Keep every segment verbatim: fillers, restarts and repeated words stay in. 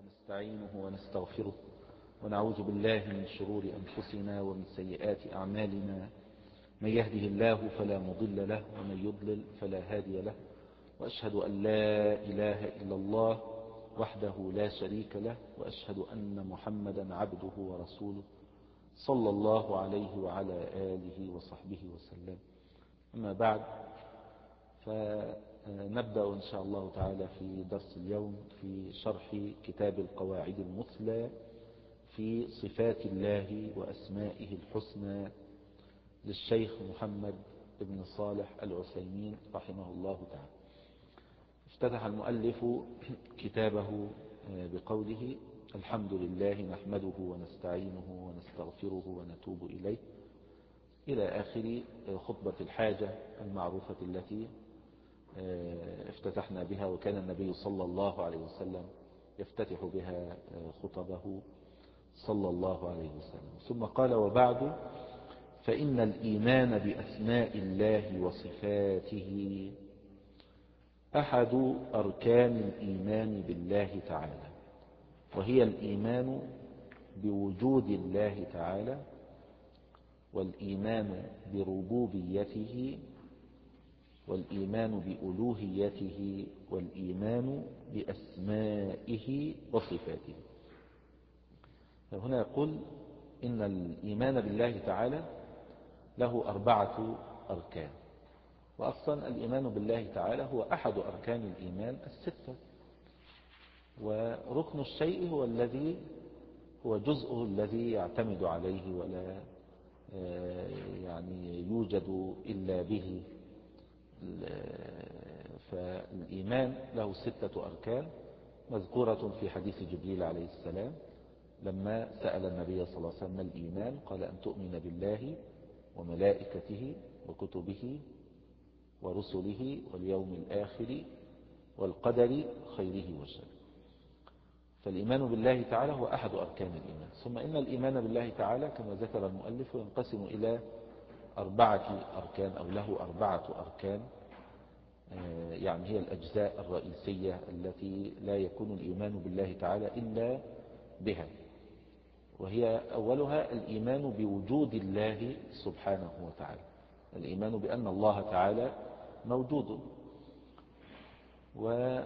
ونستعينه ونستغفره ونعوذ بالله من شرور أنفسنا ومن سيئات أعمالنا. من يهده الله فلا مضل له ومن يضلل فلا هادي له، وأشهد أن لا إله إلا الله وحده لا شريك له، وأشهد أن محمدا عبده ورسوله صلى الله عليه وعلى آله وصحبه وسلم. أما بعد، فنبدأ إن شاء الله تعالى في درس اليوم في شرح كتاب القواعد المثلى في صفات الله وأسمائه الحسنى للشيخ محمد بن صالح العثيمين رحمه الله تعالى. افتتح المؤلف كتابه بقوله: الحمد لله نحمده ونستعينه ونستغفره ونتوب إليه، إلى آخر خطبة الحاجة المعروفة التي افتتحنا بها، وكان النبي صلى الله عليه وسلم يفتتح بها خطبه صلى الله عليه وسلم. ثم قال: وبعد، فإن الإيمان بأسماء الله وصفاته أحد أركان الإيمان بالله تعالى، وهي الإيمان بوجود الله تعالى، والإيمان بربوبيته، والإيمان بألوهيته، والإيمان بأسمائه وصفاته. هنا يقول إن الإيمان بالله تعالى له أربعة أركان، وأصلا الإيمان بالله تعالى هو أحد أركان الإيمان الستة، وركن الشيء هو الذي هو جزءه الذي يعتمد عليه ولا يعني يوجد إلا به. فالإيمان له ستة أركان مذكورة في حديث جبريل عليه السلام لما سأل النبي صلى الله عليه وسلم: الإيمان؟ قال: أن تؤمن بالله وملائكته وكتبه ورسله واليوم الآخر والقدر خيره وشره. فالإيمان بالله تعالى هو أحد أركان الإيمان. ثم إن الإيمان بالله تعالى كما ذكر المؤلف ينقسم إلى أربعة أركان، أو له أربعة أركان، يعني هي الأجزاء الرئيسية التي لا يكون الإيمان بالله تعالى إلا بها. وهي أولها الإيمان بوجود الله سبحانه وتعالى، الإيمان بأن الله تعالى موجود. ودل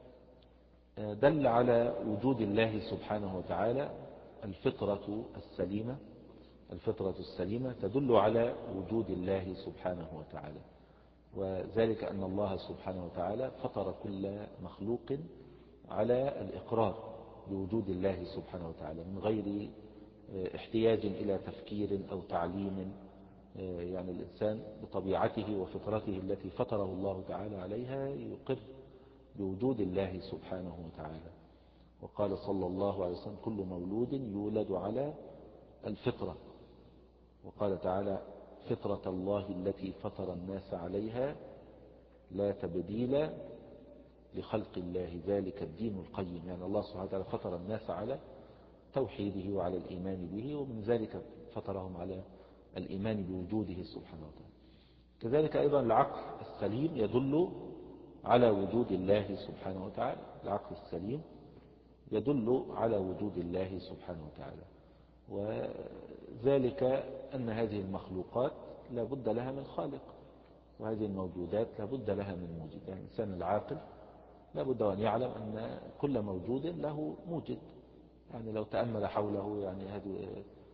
على وجود الله سبحانه وتعالى الفطرة السليمة، الفطرة السليمة تدل على وجود الله سبحانه وتعالى، وذلك أن الله سبحانه وتعالى فطر كل مخلوق على الإقرار بوجود الله سبحانه وتعالى من غير احتياج إلى تفكير أو تعليم. يعني الإنسان بطبيعته وفطرته التي فطره الله تعالى عليها يقر بوجود الله سبحانه وتعالى. وقال صلى الله عليه وسلم: كل مولود يولد على الفطرة. وقال تعالى: فطرة الله التي فطر الناس عليها لا تبديل لخلق الله ذلك الدين القيم. يعني الله سبحانه وتعالى فطر الناس على توحيده وعلى الإيمان به، ومن ذلك فطرهم على الإيمان بوجوده سبحانه وتعالى. كذلك أيضا العقل السليم يدل على وجود الله سبحانه وتعالى، العقل السليم يدل على وجود الله سبحانه وتعالى، وذلك أن هذه المخلوقات لا بد لها من خالق، وهذه الموجودات لا بد لها من موجد. يعني الإنسان العاقل لا بد أن يعلم أن كل موجود له موجد. يعني لو تأمل حوله، يعني هذه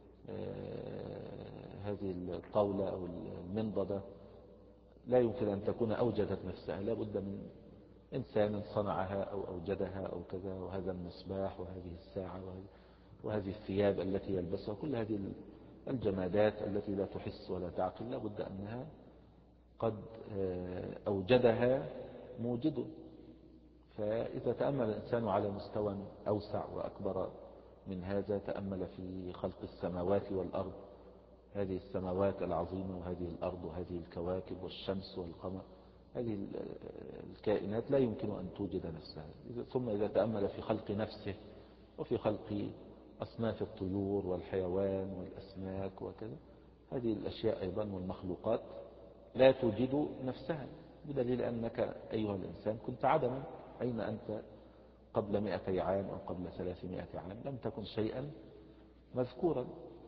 هذه الطاولة أو المنضدة لا يمكن أن تكون أوجدت نفسها، لا بد من إنسان صنعها أو أوجدها أو كذا. وهذا المصباح وهذه الساعة وهذه الثياب التي يلبسها، كل هذه الجمادات التي لا تحس ولا تعقل لا بد أنها قد أوجدها موجد. فإذا تأمل الإنسان على مستوى أوسع وأكبر من هذا، تأمل في خلق السماوات والأرض، هذه السماوات العظيمة وهذه الأرض وهذه الكواكب والشمس والقمر، هذه الكائنات لا يمكن أن توجد نفسها. ثم إذا تأمل في خلق نفسه وفي خلق أصناف الطيور والحيوان والأسماك وكذا، هذه الأشياء أيضا والمخلوقات لا توجد نفسها، بدليل أنك أيها الإنسان كنت عدما، أين أنت قبل مئتي عام أو قبل ثلاثمائة عام لم تكن شيئا مذكورا،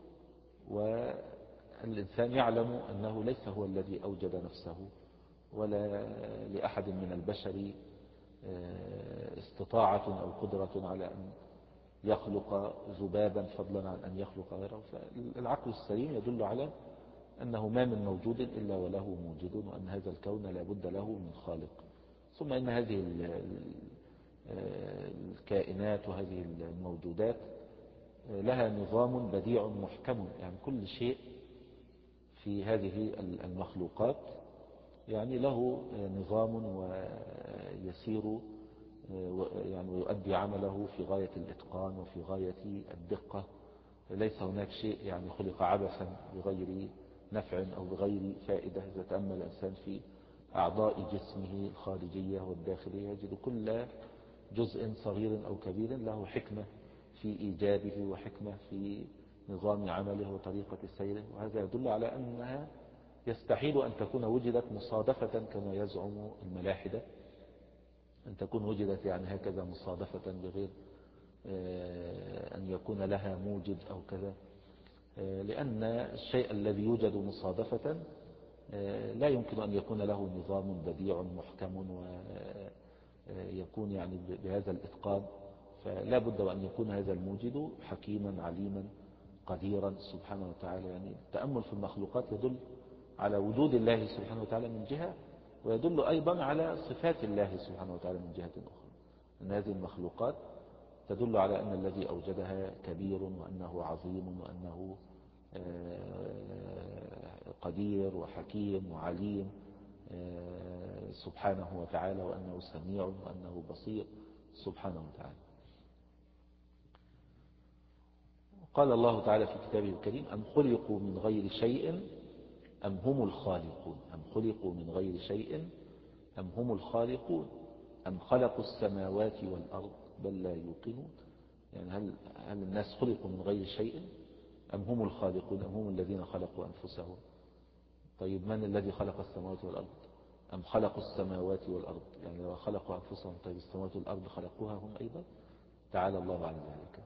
والإنسان يعلم أنه ليس هو الذي أوجد نفسه، ولا لأحد من البشر استطاعة أو قدرة على أن يخلق ذبابا فضلا عن أن يخلق غيره. فالعقل السليم يدل على أنه ما من موجود إلا وله موجد، وأن هذا الكون لا بد له من خالق. ثم إن هذه الكائنات وهذه الموجودات لها نظام بديع محكم، يعني كل شيء في هذه المخلوقات يعني له نظام ويسير يعني ويؤدي عمله في غاية الإتقان وفي غاية الدقة. ليس هناك شيء يعني خلق عبثا بغير نفع أو بغير فائدة. إذا تأمل الإنسان في أعضاء جسمه الخارجية والداخلية يجد كل جزء صغير أو كبير له حكمة في إيجابه وحكمة في نظام عمله وطريقة سيره، وهذا يدل على أنها يستحيل أن تكون وجدت مصادفة كما يزعم الملاحدة، أن تكون وجدت يعني هكذا مصادفة بغير أن يكون لها موجد أو كذا، لأن الشيء الذي يوجد مصادفة لا يمكن أن يكون له نظام بديع محكم ويكون يعني بهذا الإتقان. فلا بد وأن يكون هذا الموجد حكيما عليما قديرا سبحانه وتعالى. يعني التأمل في المخلوقات يدل على وجود الله سبحانه وتعالى من جهة، ويدل أيضا على صفات الله سبحانه وتعالى من جهة أخرى. أن هذه المخلوقات تدل على أن الذي أوجدها كبير، وأنه عظيم، وأنه قدير وحكيم وعليم سبحانه وتعالى، وأنه سميع وأنه بصير سبحانه وتعالى. قال الله تعالى في كتابه الكريم: أم خلقوا من غير شيء أم هم الخالقون. أم خلقوا من غير شيء أم هم الخالقون أم خلقوا السماوات والأرض بل لا يوقنون. يعني هل, هل الناس خلقوا من غير شيء أم هم الخالقون أم هم الذين خلقوا أنفسهم؟ طيب من الذي خلق السماوات والأرض؟ أم خلقوا السماوات والأرض؟ يعني لو خلقوا أنفسهم طيب السماوات والأرض خلقوها هم أيضا؟ تعالى الله عن ذلك.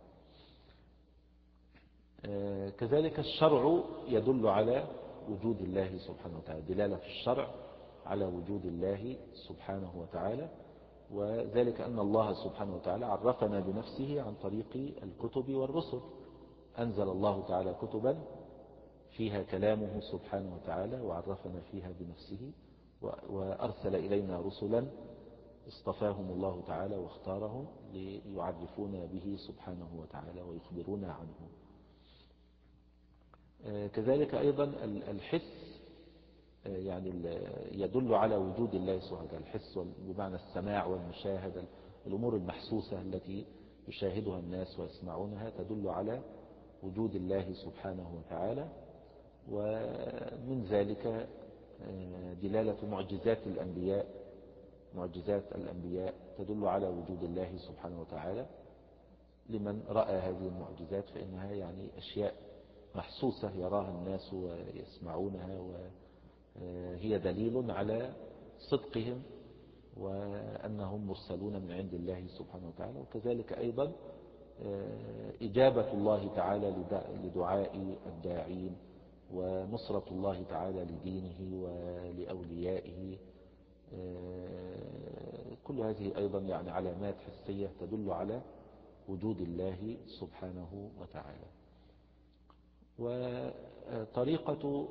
آه كذلك الشرع يدل على وجود الله سبحانه وتعالى، دلالة الشرع على وجود الله سبحانه وتعالى، وذلك أن الله سبحانه وتعالى عرفنا بنفسه عن طريق الكتب والرسل. أنزل الله تعالى كتبا فيها كلامه سبحانه وتعالى وعرفنا فيها بنفسه، وأرسل إلينا رسلا اصطفاهم الله تعالى واختارهم ليعرفونا به سبحانه وتعالى ويخبرونا عنه. كذلك أيضا الحس يعني يدل على وجود الله سبحانه وتعالى. الحس بمعنى السماع والمشاهدة، الأمور المحسوسة التي يشاهدها الناس ويسمعونها تدل على وجود الله سبحانه وتعالى. ومن ذلك دلالة معجزات الأنبياء، معجزات الأنبياء تدل على وجود الله سبحانه وتعالى. لمن رأى هذه المعجزات فإنها يعني أشياء محسوسة يراها الناس ويسمعونها، وهي دليل على صدقهم وأنهم مرسلون من عند الله سبحانه وتعالى. وكذلك أيضا إجابة الله تعالى لدعاء الداعين، ونصرة الله تعالى لدينه ولأوليائه. كل هذه أيضا يعني علامات حسية تدل على وجود الله سبحانه وتعالى. وطريقة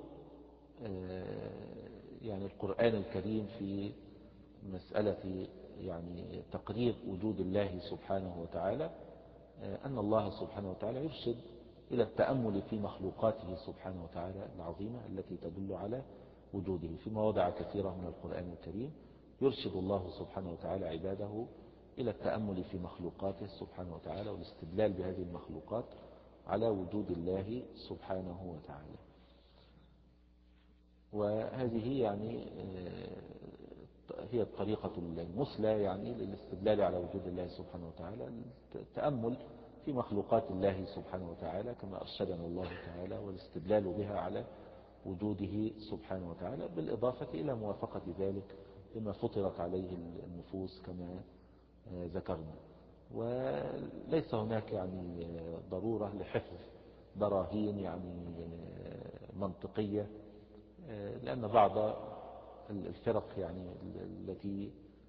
يعني القرآن الكريم في مسألة يعني تقرير وجود الله سبحانه وتعالى أن الله سبحانه وتعالى يرشد إلى التأمل في مخلوقاته سبحانه وتعالى العظيمة التي تدل على وجوده. في مواضع كثيرة من القرآن الكريم يرشد الله سبحانه وتعالى عباده إلى التأمل في مخلوقاته سبحانه وتعالى والاستدلال بهذه المخلوقات على وجود الله سبحانه وتعالى. وهذه يعني هي الطريقة المثلى يعني للاستدلال على وجود الله سبحانه وتعالى، التأمل في مخلوقات الله سبحانه وتعالى كما أرشدنا الله تعالى، والاستدلال بها على وجوده سبحانه وتعالى، بالإضافة إلى موافقة ذلك لما فطرت عليه النفوس كما ذكرنا. وليس هناك يعني ضرورة لحفظ براهين يعني منطقية، لأن بعض الفرق يعني التي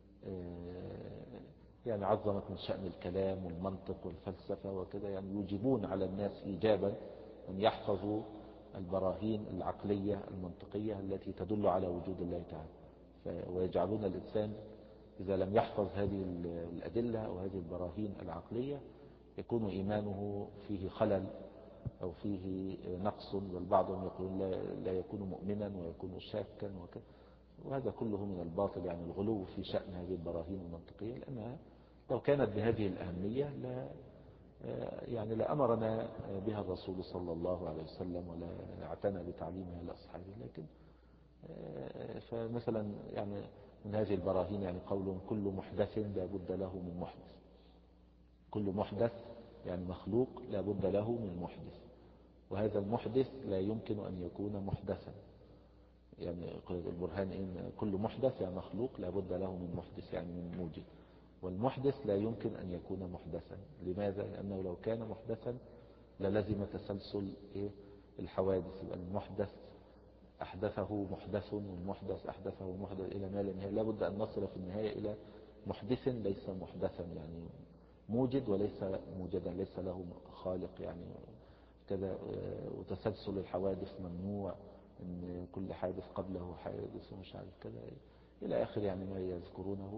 يعني عظمت من شأن الكلام والمنطق والفلسفة وكذا يعني يجيبون على الناس إيجابا أن يحفظوا البراهين العقلية المنطقية التي تدل على وجود الله تعالى، ويجعلون الإنسان إذا لم يحفظ هذه الأدلة أو هذه البراهين العقلية يكون إيمانه فيه خلل أو فيه نقص، بل بعضهم يقولون لا يكون مؤمنا ويكون شاكا وكذا. وهذا كله من الباطل، يعني الغلو في شأن هذه البراهين المنطقية، لأنها لو كانت بهذه الأهمية لا يعني لأمرنا بها الرسول صلى الله عليه وسلم ولا اعتنى بتعليمها لأصحابه. لكن فمثلا يعني من هذه البراهين يعني قول كل محدث لا بد له من محدث، كل محدث يعني مخلوق لا بد له من محدث، وهذا المحدث لا يمكن أن يكون محدثا. يعني البرهان إن كل محدث يعني مخلوق لا بد له من محدث يعني من موجد، والمحدث لا يمكن أن يكون محدثا. لماذا؟ لأنه لو كان محدثا للزم تسلسل الحوادث، يبقى المحدث أحدثه محدث والمحدث أحدثه محدث إلى ما لا نهاية. لا بد أن نصل في النهاية إلى محدث ليس محدثا، يعني موجد وليس موجدا، ليس له خالق يعني كذا. وتسلسل الحوادث ممنوع، ان كل حادث قبله حادث ومش عارف كذا الى اخر يعني ما يذكرونه.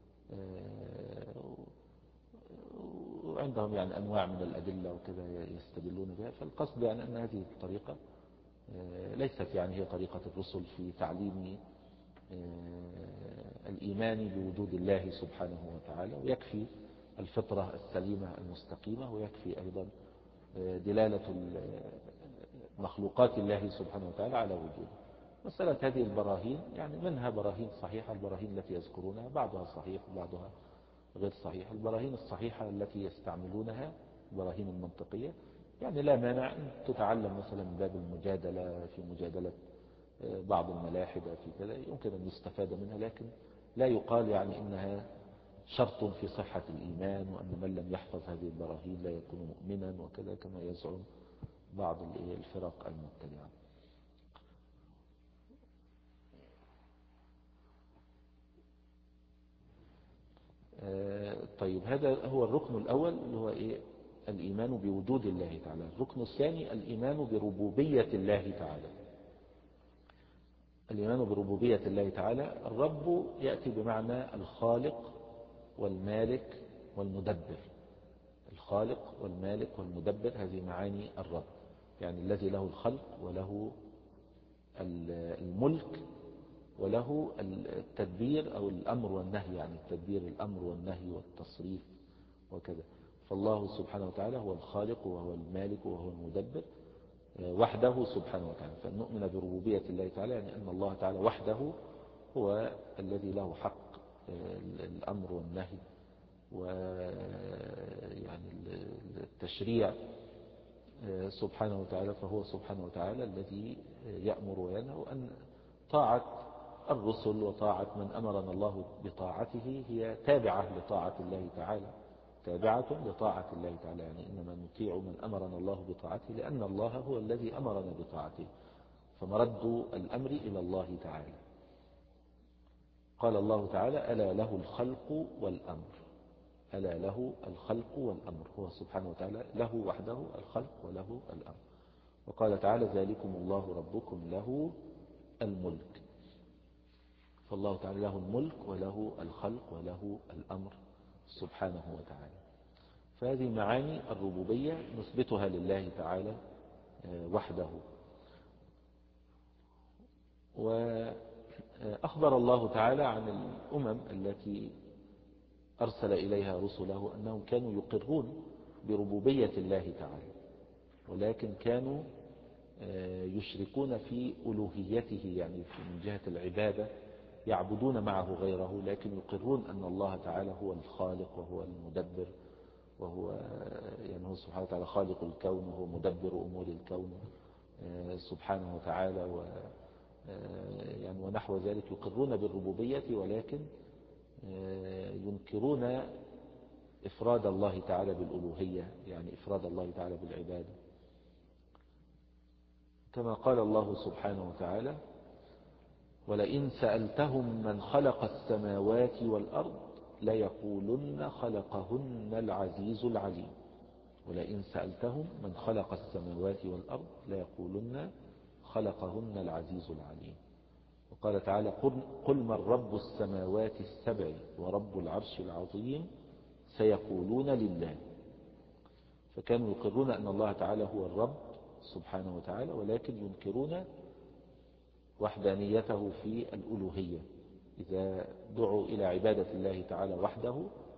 وعندهم يعني انواع من الادله وكذا يستدلون بها. فالقصد يعني ان هذه الطريقه ليست يعني هي طريقه الرسل في تعليم الايمان بوجود الله سبحانه وتعالى، ويكفي الفطره السليمه المستقيمه، ويكفي ايضا دلاله مخلوقات الله سبحانه وتعالى على وجوده. مسألة هذه البراهين يعني منها براهين صحيحة، البراهين التي يذكرونها بعضها صحيح وبعضها غير صحيح. البراهين الصحيحة التي يستعملونها البراهين المنطقية يعني لا مانع أن تتعلم مثلا من باب المجادلة، في مجادلة بعض الملاحدة في كذا يمكن أن يستفاد منها، لكن لا يقال يعني إنها شرط في صحة الإيمان، وأن من لم يحفظ هذه البراهين لا يكون مؤمنا وكذا كما يزعم بعض الفرق المبتدعة. طيب هذا هو الركن الأول اللي هو إيه؟ الإيمان بوجود الله تعالى. الركن الثاني الإيمان بربوبية الله تعالى. الإيمان بربوبية الله تعالى، الرب يأتي بمعنى الخالق والمالك والمدبر. الخالق والمالك والمدبر هذه معاني الرب، يعني الذي له الخلق وله الملك وله التدبير أو الأمر والنهي، يعني التدبير الأمر والنهي والتصريف وكذا. فالله سبحانه وتعالى هو الخالق وهو المالك وهو المدبر وحده سبحانه وتعالى. فنؤمن بربوبية الله تعالى يعني أن الله تعالى وحده هو الذي له حق الأمر والنهي ويعني التشريع سبحانه وتعالى. فهو سبحانه وتعالى الذي يأمر وينهى، أن طاعة الرسل وطاعة من أمرنا الله بطاعته هي تابعة لطاعة الله تعالى، تابعة لطاعة الله تعالى. يعني إنما نطيع من أمرنا الله بطاعته لأن الله هو الذي أمرنا بطاعته، فمرد الأمر إلى الله تعالى. قال الله تعالى ألا له الخلق والأمر، ألا له الخلق والأمر، هو سبحانه وتعالى له وحده الخلق وله الأمر. وقال تعالى ذلكم الله ربكم له الملك. فالله تعالى له الملك وله الخلق وله الأمر سبحانه وتعالى. فهذه معاني الربوبية نثبتها لله تعالى وحده. وأخبر الله تعالى عن الأمم التي أرسل إليها رسله أنهم كانوا يقرون بربوبية الله تعالى، ولكن كانوا يشركون في ألوهيته، يعني من جهة العبادة يعبدون معه غيره، لكن يقرون أن الله تعالى هو الخالق وهو المدبر، وهو يعني هو سبحانه وتعالى خالق الكون وهو مدبر أمور الكون سبحانه وتعالى و يعني ونحو ذلك. يقرون بالربوبية ولكن ينكرون إفراد الله تعالى بالألوهية، يعني إفراد الله تعالى بالعبادة، كما قال الله سبحانه وتعالى: ولئن سألتهم من خلق السماوات والأرض ليقولن خلقهن العزيز العليم. ولئن سألتهم من خلق السماوات والأرض ليقولن خلقهن العزيز العليم. وقال تعالى: قل من رب السماوات السبع ورب العرش العظيم سيقولون لله. فكانوا يقرون أن الله تعالى هو الرب سبحانه وتعالى، ولكن ينكرون وحدانيته في الألوهية. إذا دعوا إلى عبادة الله تعالى وحده،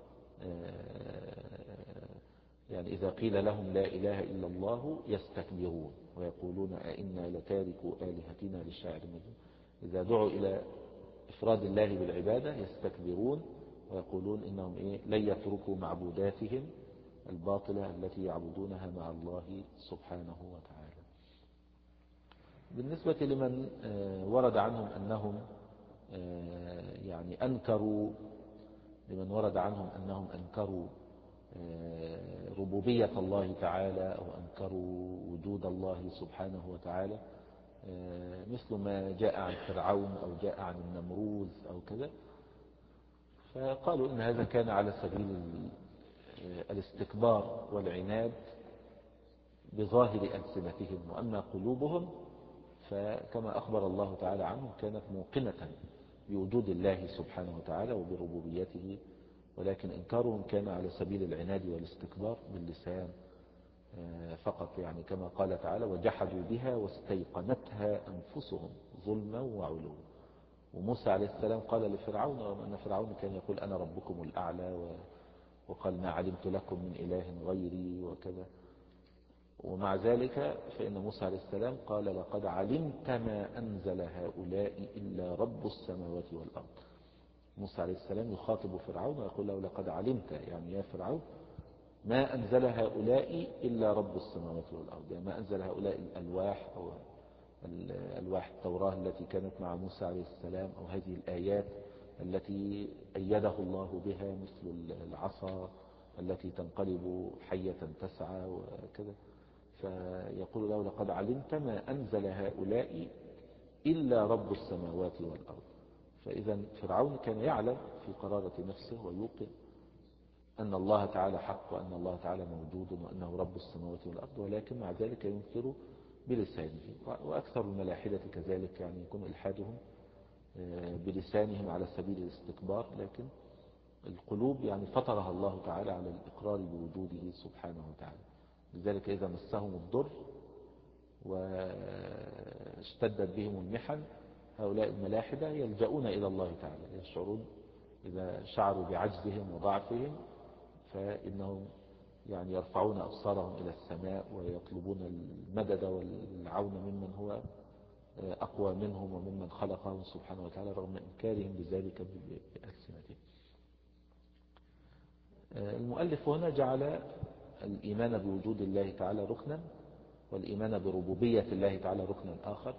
يعني إذا قيل لهم لا إله إلا الله يستكبرون ويقولون أئنا لتاركوا آلهتنا للشاعر المجنون. إذا دعوا إلى إفراد الله بالعبادة يستكبرون ويقولون إنهم إيه لن يتركوا معبوداتهم الباطلة التي يعبدونها مع الله سبحانه وتعالى. بالنسبة لمن ورد عنهم أنهم يعني أنكروا لمن ورد عنهم أنهم أنكروا ربوبية الله تعالى أو أنكروا وجود الله سبحانه وتعالى، مثل ما جاء عن فرعون أو جاء عن النمروذ أو كذا، فقالوا إن هذا كان على سبيل الاستكبار والعناد بظاهر ألسنتهم، وأما قلوبهم فكما أخبر الله تعالى عنهم كانت موقنة بوجود الله سبحانه وتعالى وبربوبيته، ولكن إنكارهم كان على سبيل العناد والاستكبار باللسان فقط، يعني كما قال تعالى: وجحدوا بها واستيقنتها أنفسهم ظلما وعلوا. وموسى عليه السلام قال لفرعون، رغم أن فرعون كان يقول أنا ربكم الأعلى، وقال ما علمت لكم من إله غيري وكذا، ومع ذلك فإن موسى عليه السلام قال: لقد علمت ما أنزل هؤلاء إلا رب السماوات والأرض. موسى عليه السلام يخاطب فرعون ويقول له: لقد علمت، يعني يا فرعون، ما أنزل هؤلاء إلا رب السماوات والأرض، يعني ما أنزل هؤلاء الألواح أو الألواح التوراة التي كانت مع موسى عليه السلام، أو هذه الآيات التي أيده الله بها مثل العصا التي تنقلب حية تسعى وكذا، فيقول له: لقد علمت ما أنزل هؤلاء إلا رب السماوات والأرض. فإذا فرعون كان يعلم في قرارة نفسه ويوقن أن الله تعالى حق وأن الله تعالى موجود وأنه رب السماوات والأرض، ولكن مع ذلك ينكر بلسانه. وأكثر الملاحدة كذلك، يعني يكون إلحادهم بلسانهم على سبيل الاستكبار، لكن القلوب يعني فطرها الله تعالى على الإقرار بوجوده سبحانه وتعالى. لذلك إذا مسهم الضر واشتدت بهم المحن هؤلاء الملاحدة يلجؤون إلى الله تعالى، يشعرون إذا شعروا بعجزهم وضعفهم فإنهم يعني يرفعون أبصارهم إلى السماء ويطلبون المدد والعون ممن هو أقوى منهم وممن خلقهم سبحانه وتعالى، رغم إنكارهم بذلك بألسنتهم. المؤلف هنا جعل الإيمان بوجود الله تعالى ركنا، والإيمان بربوبية الله تعالى ركنا آخر.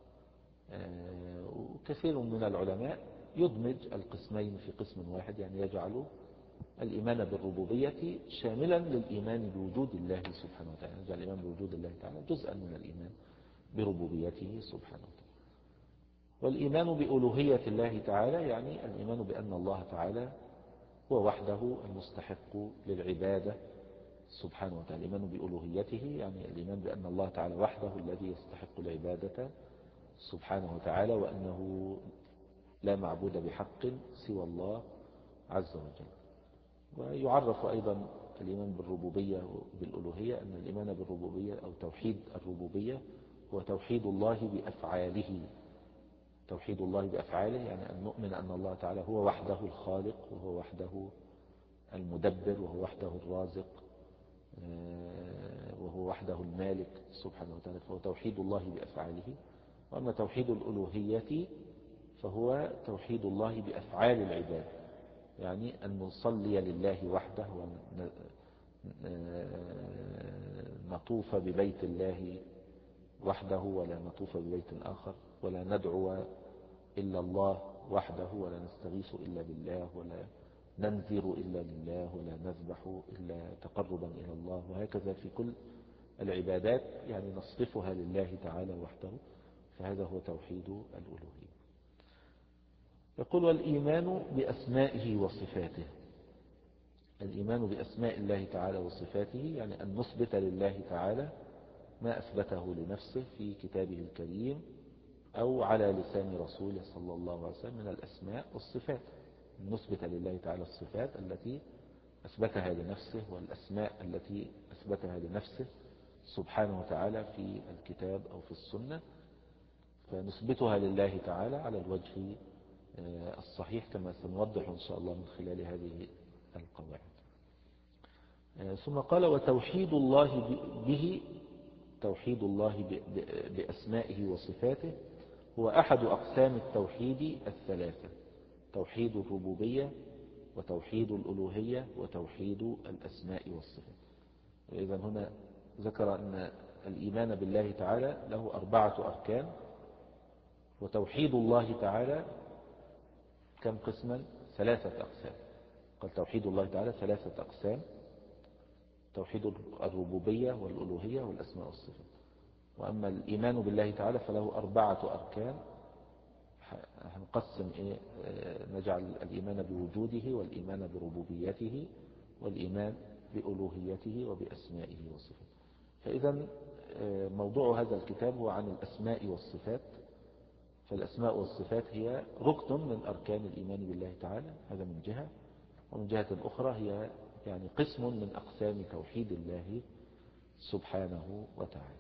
وكثير من العلماء يدمج القسمين في قسم واحد، يعني يجعل الإيمان بالربوبية شاملا للإيمان بوجود الله سبحانه وتعالى، يجعل الإيمان بوجود الله تعالى جزءا من الإيمان بربوبيته سبحانه وتعالى. والإيمان بألوهية الله تعالى يعني الإيمان بأن الله تعالى هو وحده المستحق للعبادة سبحانه وتعالى. الإيمان بألوهيته يعني الإيمان بأن الله تعالى وحده الذي يستحق العبادة سبحانه وتعالى، وأنه لا معبود بحق سوى الله عز وجل. ويعرف أيضا الإيمان بالربوبية وبالألوهية أن الإيمان بالربوبية أو توحيد الربوبية هو توحيد الله بأفعاله. توحيد الله بأفعاله يعني أن نؤمن أن الله تعالى هو وحده الخالق، وهو وحده المدبر، وهو وحده الرازق، وهو وحده المالك سبحانه وتعالى، فهو توحيد الله بأفعاله. وأما توحيد الألوهية فهو توحيد الله بأفعال العباد، يعني أن نصلي لله وحده ونطوف ببيت الله وحده ولا نطوف ببيت آخر، ولا ندعو إلا الله وحده ولا نستغيث إلا بالله، ولا ننذر إلا لله ولا نذبح إلا تقربا إلى الله، وهكذا في كل العبادات يعني نصرفها لله تعالى وحده، فهذا هو توحيد الألوهية. يقول والإيمان بأسمائه وصفاته. الإيمان بأسماء الله تعالى وصفاته يعني أن نثبت لله تعالى ما أثبته لنفسه في كتابه الكريم أو على لسان رسوله صلى الله عليه وسلم من الأسماء والصفات. نثبت لله تعالى الصفات التي أثبتها لنفسه والأسماء التي أثبتها لنفسه سبحانه وتعالى في الكتاب أو في السنة، فنثبتها لله تعالى على الوجه الصحيح كما سنوضح إن شاء الله من خلال هذه القواعد. ثم قال وتوحيد الله به، توحيد الله بأسمائه وصفاته هو أحد أقسام التوحيد الثلاثة: توحيد الربوبية وتوحيد الألوهية وتوحيد الأسماء والصفات. إذن هنا ذكر أن الإيمان بالله تعالى له أربعة أركان، وتوحيد الله تعالى كم قسما؟ ثلاثة أقسام. قال توحيد الله تعالى ثلاثة أقسام: توحيد الربوبية والألوهية والأسماء والصفات. وأما الإيمان بالله تعالى فله أربعة أركان، هنقسم إيه؟ نجعل الإيمان بوجوده والإيمان بربوبيته والإيمان بألوهيته وبأسمائه وصفاته. فإذا موضوع هذا الكتاب هو عن الأسماء والصفات. فالأسماء والصفات هي ركن من أركان الإيمان بالله تعالى، هذا من جهة، ومن جهة أخرى هي يعني قسم من أقسام توحيد الله سبحانه وتعالى.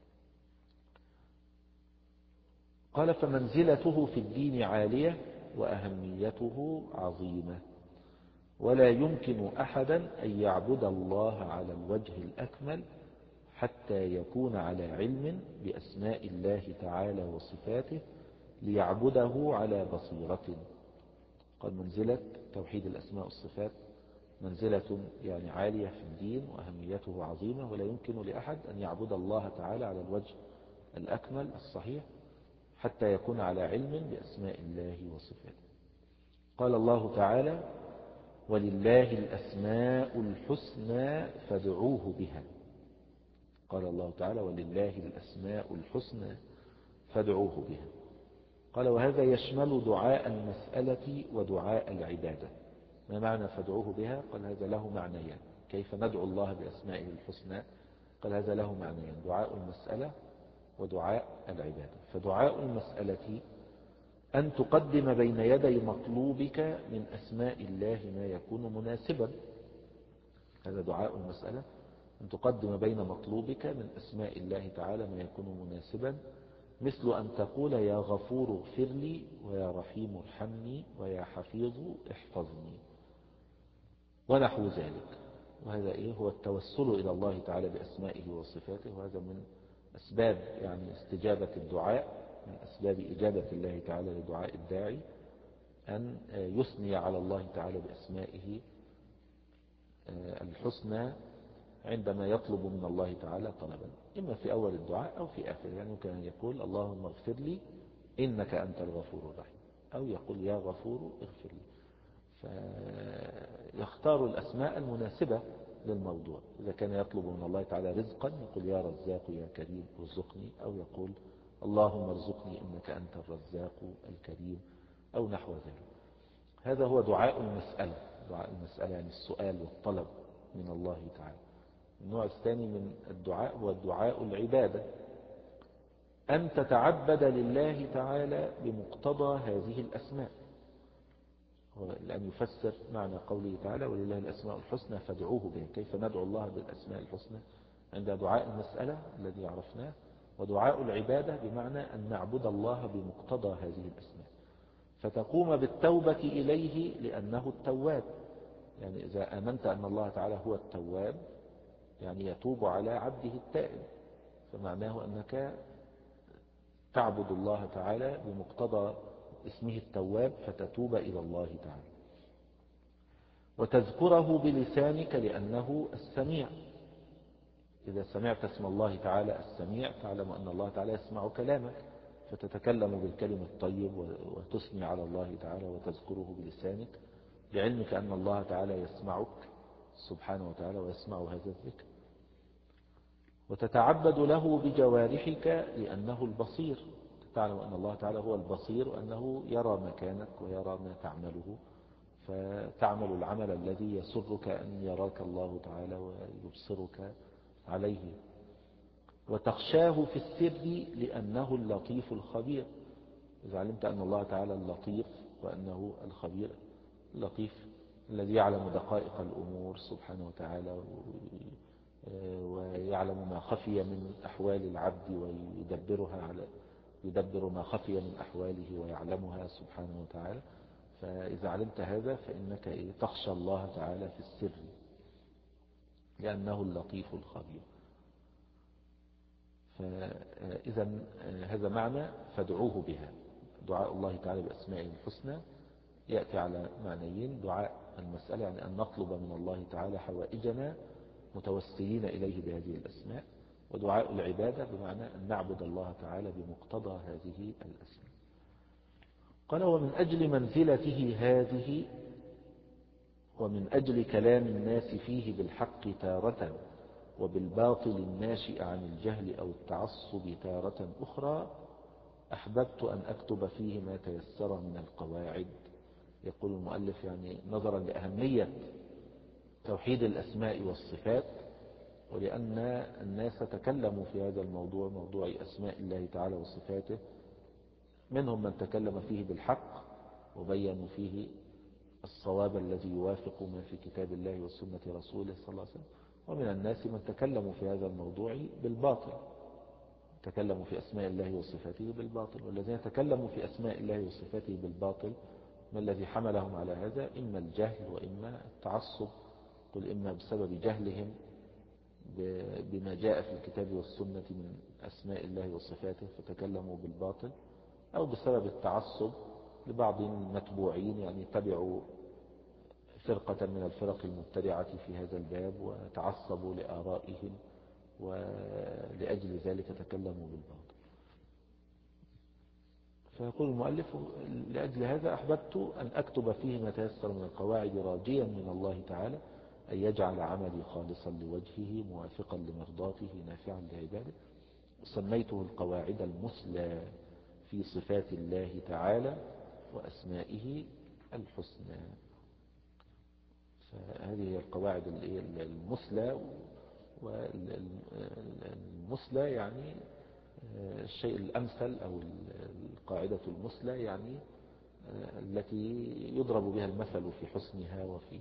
قال فمنزلته في الدين عالية وأهميته عظيمة، ولا يمكن أحدا أن يعبد الله على الوجه الأكمل حتى يكون على علم بأسماء الله تعالى وصفاته ليعبده على بصيرة. قال منزلة توحيد الأسماء والصفات منزلة يعني عالية في الدين وأهميته عظيمة، ولا يمكن لأحد أن يعبد الله تعالى على الوجه الأكمل الصحيح حتى يكون على علم بأسماء الله وصفاته. قال الله تعالى ولله الأسماء الحسنى فادعوه بها. قال الله تعالى ولله الأسماء الحسنى فادعوه بها. قال وهذا يشمل دعاء المسألة ودعاء العبادة. ما معنى فادعوه بها؟ قال هذا له معنيان. كيف ندعو الله بأسمائه الحسنى؟ قال هذا له معنيان: دعاء المسألة ودعاء العبادة. فدعاء المسألة أن تقدم بين يدي مطلوبك من أسماء الله ما يكون مناسبا. هذا دعاء المسألة، أن تقدم بين مطلوبك من أسماء الله تعالى ما يكون مناسبا، مثل أن تقول يا غفور اغفر لي، ويا رحيم ارحمني، ويا حفيظ احفظني، ونحو ذلك. وهذا إيه؟ هو التوسل إلى الله تعالى بأسمائه وصفاته، وهذا من أسباب يعني استجابة الدعاء، من أسباب إجابة الله تعالى لدعاء الداعي أن يثني على الله تعالى بأسمائه الحسنى عندما يطلب من الله تعالى طلبا، إما في أول الدعاء أو في آخر. يعني كان يقول اللهم اغفر لي إنك أنت الغفور الرحيم، أو يقول يا غفور اغفر لي. فيختار الأسماء المناسبة للموضوع. إذا كان يطلب من الله تعالى رزقا يقول يا رزاق يا كريم ارزقني، أو يقول اللهم ارزقني إنك أنت الرزاق الكريم، أو نحو ذلك. هذا هو دعاء المسألة. دعاء المسألة يعني السؤال والطلب من الله تعالى. النوع الثاني من الدعاء هو الدعاء العبادة، أن تتعبد لله تعالى بمقتضى هذه الأسماء. لأن يفسر معنى قوله تعالى ولله الأسماء الحسنى فادعوه بها. كيف ندعو الله بالأسماء الحسنى؟ عند دعاء المسألة الذي عرفناه، ودعاء العبادة بمعنى أن نعبد الله بمقتضى هذه الأسماء، فتقوم بالتوبة إليه لأنه التواب. يعني إذا آمنت أن الله تعالى هو التواب يعني يتوب على عبده التائب، فمعناه أنك تعبد الله تعالى بمقتضى اسمه التواب فتتوب إلى الله تعالى، وتذكره بلسانك لأنه السميع. إذا سمعت اسم الله تعالى السميع تعلم أن الله تعالى يسمع كلامك، فتتكلم بالكلم الطيب وتثني على الله تعالى وتذكره بلسانك بعلمك أن الله تعالى يسمعك سبحانه وتعالى ويسمع هذا الذكر. وتتعبد له بجوارحك لأنه البصير، تعلم أن الله تعالى هو البصير وأنه يرى مكانك ويرى ما تعمله، فتعمل العمل الذي يسرك أن يراك الله تعالى ويبصرك عليه. وتخشاه في السر لأنه اللطيف الخبير، إذا علمت أن الله تعالى اللطيف وأنه الخبير. اللطيف الذي يعلم دقائق الأمور سبحانه وتعالى ويعلم ما خفي من أحوال العبد ويدبرها على يدبر ما خفي من أحواله ويعلمها سبحانه وتعالى. فإذا علمت هذا فإنك تخشى الله تعالى في السر لأنه اللطيف الخبير. فإذا هذا معنى فادعوه بها. دعاء الله تعالى بأسمائه الحسنى يأتي على معنيين: دعاء المسألة يعني أن نطلب من الله تعالى حوائجنا متوسلين إليه بهذه الأسماء، ودعاء العبادة بمعنى أن نعبد الله تعالى بمقتضى هذه الأسماء. قال: ومن أجل منزلته هذه ومن أجل كلام الناس فيه بالحق تارة وبالباطل الناشئ عن الجهل أو التعصب تارة أخرى أحببت أن أكتب فيه ما تيسر من القواعد. يقول المؤلف يعني نظرا لأهمية توحيد الأسماء والصفات، ولأن الناس تكلموا في هذا الموضوع، موضوع أسماء الله تعالى وصفاته، منهم من تكلم فيه بالحق وبينوا فيه الصواب الذي يوافق ما في كتاب الله وسنة رسوله صلى الله عليه وسلم، ومن الناس من تكلموا في هذا الموضوع بالباطل، تكلموا في أسماء الله وصفاته بالباطل. والذين تكلموا في أسماء الله وصفاته بالباطل ما الذي حملهم على هذا؟ إما الجهل وإما التعصب. قل إما بسبب جهلهم بما جاء في الكتاب والسنة من أسماء الله وصفاته فتكلموا بالباطل، أو بسبب التعصب لبعض المتبوعين، يعني تبعوا فرقة من الفرق المبتدعة في هذا الباب وتعصبوا لآرائهم ولأجل ذلك تكلموا بالباطل. فيقول المؤلف: لأجل هذا أحببت أن أكتب فيه ما تيسر من القواعد راجيا من الله تعالى أن يجعل عملي خالصا لوجهه موافقا لمرضاته نافعا لعباده. سميته القواعد المثلى في صفات الله تعالى وأسمائه الحسنى. فهذه هي القواعد المثلى، والمثلى يعني الشيء الأمثل أو القاعدة المثلى يعني التي يضرب بها المثل في حسنها وفي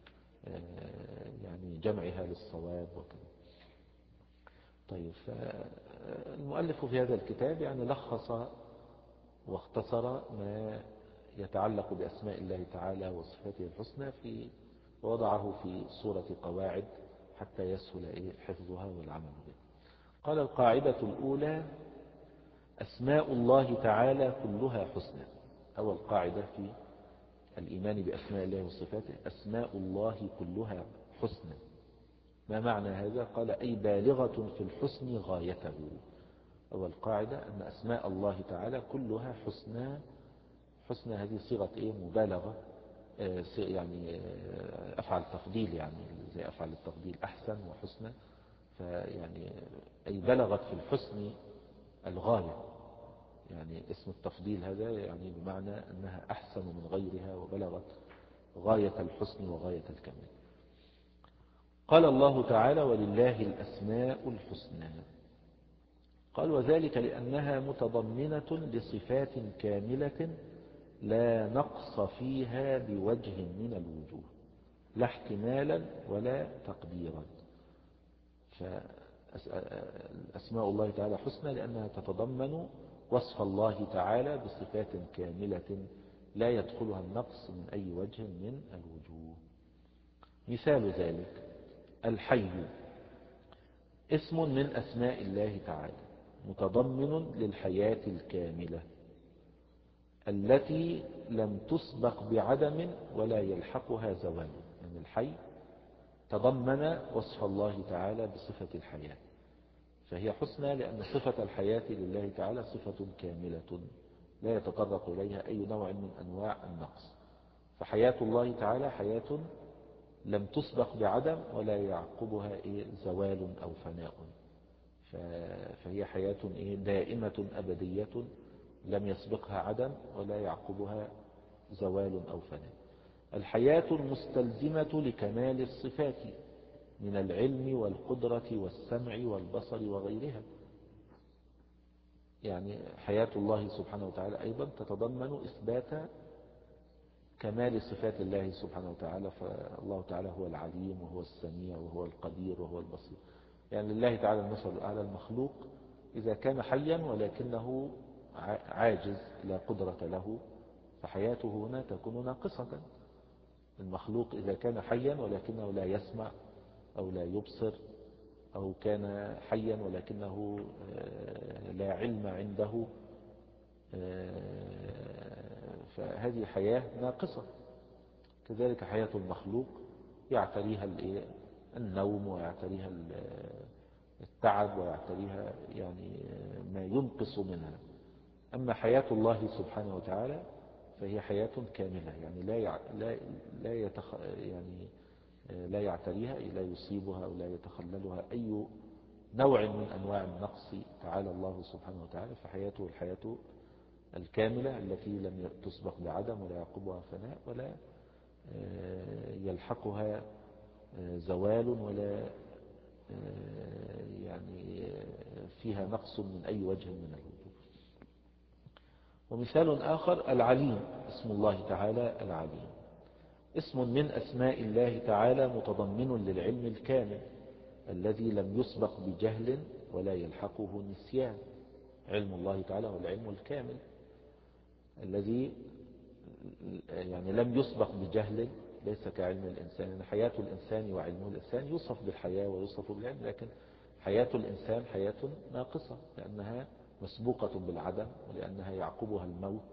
يعني جمعها للصواب وكذا. طيب، فالمؤلف في هذا الكتاب يعني لخص واختصر ما يتعلق بأسماء الله تعالى وصفاته الحسنى في ووضعه في صورة قواعد حتى يسهل حفظها والعمل بها. قال: القاعدة الأولى: أسماء الله تعالى كلها حسنى. أول قاعدة في الإيمان بأسماء الله وصفاته: أسماء الله كلها حسنى. ما معنى هذا؟ قال: أي بالغة في الحسن غايته. أول قاعدة أن أسماء الله تعالى كلها حسنى. حسنى هذه صيغة إيه؟ مبالغة، يعني أفعل تفضيل، يعني زي أفعل التفضيل أحسن وحسنى، فيعني أي بلغت في الحسن الغاية، يعني اسم التفضيل هذا يعني بمعنى أنها أحسن من غيرها وبلغت غاية الحسن وغاية الكمال. قال الله تعالى: ولله الأسماء الحسنى. قال: وذلك لأنها متضمنة لصفات كاملة لا نقص فيها بوجه من الوجوه، لا احتمالا ولا تقديرا. فأسماء الله تعالى حسنى لأنها تتضمن وصف الله تعالى بصفات كاملة لا يدخلها النقص من أي وجه من الوجوه. مثال ذلك: الحي اسم من أسماء الله تعالى متضمن للحياة الكاملة التي لم تسبق بعدم ولا يلحقها زوال. يعني الحي تضمن وصف الله تعالى بصفة الحياة، فهي حسنى لأن صفة الحياة لله تعالى صفة كاملة لا يتطرق إليها أي نوع من أنواع النقص، فحياة الله تعالى حياة لم تسبق بعدم ولا يعقبها إيه زوال أو فناء، فهي حياة إيه دائمة أبدية لم يسبقها عدم ولا يعقبها زوال أو فناء. الحياة المستلزمة لكمال الصفات من العلم والقدرة والسمع والبصر وغيرها. يعني حياة الله سبحانه وتعالى أيضا تتضمن إثبات كمال صفات الله سبحانه وتعالى، فالله تعالى هو العليم وهو السميع وهو القدير وهو البصير. يعني لله تعالى المثل الأعلى. المخلوق إذا كان حيا ولكنه عاجز لا قدرة له فحياته هنا تكون ناقصة. المخلوق إذا كان حيا ولكنه لا يسمع أو لا يبصر أو كان حيا ولكنه لا علم عنده فهذه حياة ناقصة. كذلك حياة المخلوق يعتريها النوم ويعتريها التعب ويعتريها يعني ما ينقص منها. أما حياة الله سبحانه وتعالى فهي حياة كاملة، يعني لا يع... لا لا يتخ... يعني لا يعتريها لا يصيبها أو لا يتخللها أي نوع من أنواع النقص تعالى الله سبحانه وتعالى. فحياته الحياة الكاملة التي لم تسبق بعدم ولا يعقبها فناء ولا يلحقها زوال ولا يعني فيها نقص من أي وجه من الوجوه. ومثال آخر العليم، اسم الله تعالى العليم اسم من أسماء الله تعالى متضمن للعلم الكامل الذي لم يسبق بجهل ولا يلحقه نسيان. علم الله تعالى هو العلم الكامل الذي يعني لم يسبق بجهل، ليس كعلم الإنسان. يعني حياة الإنسان وعلم الإنسان يوصف بالحياة ويوصف بالعلم، لكن حياة الإنسان حياة ناقصة لأنها مسبوقة بالعدم ولأنها يعقبها الموت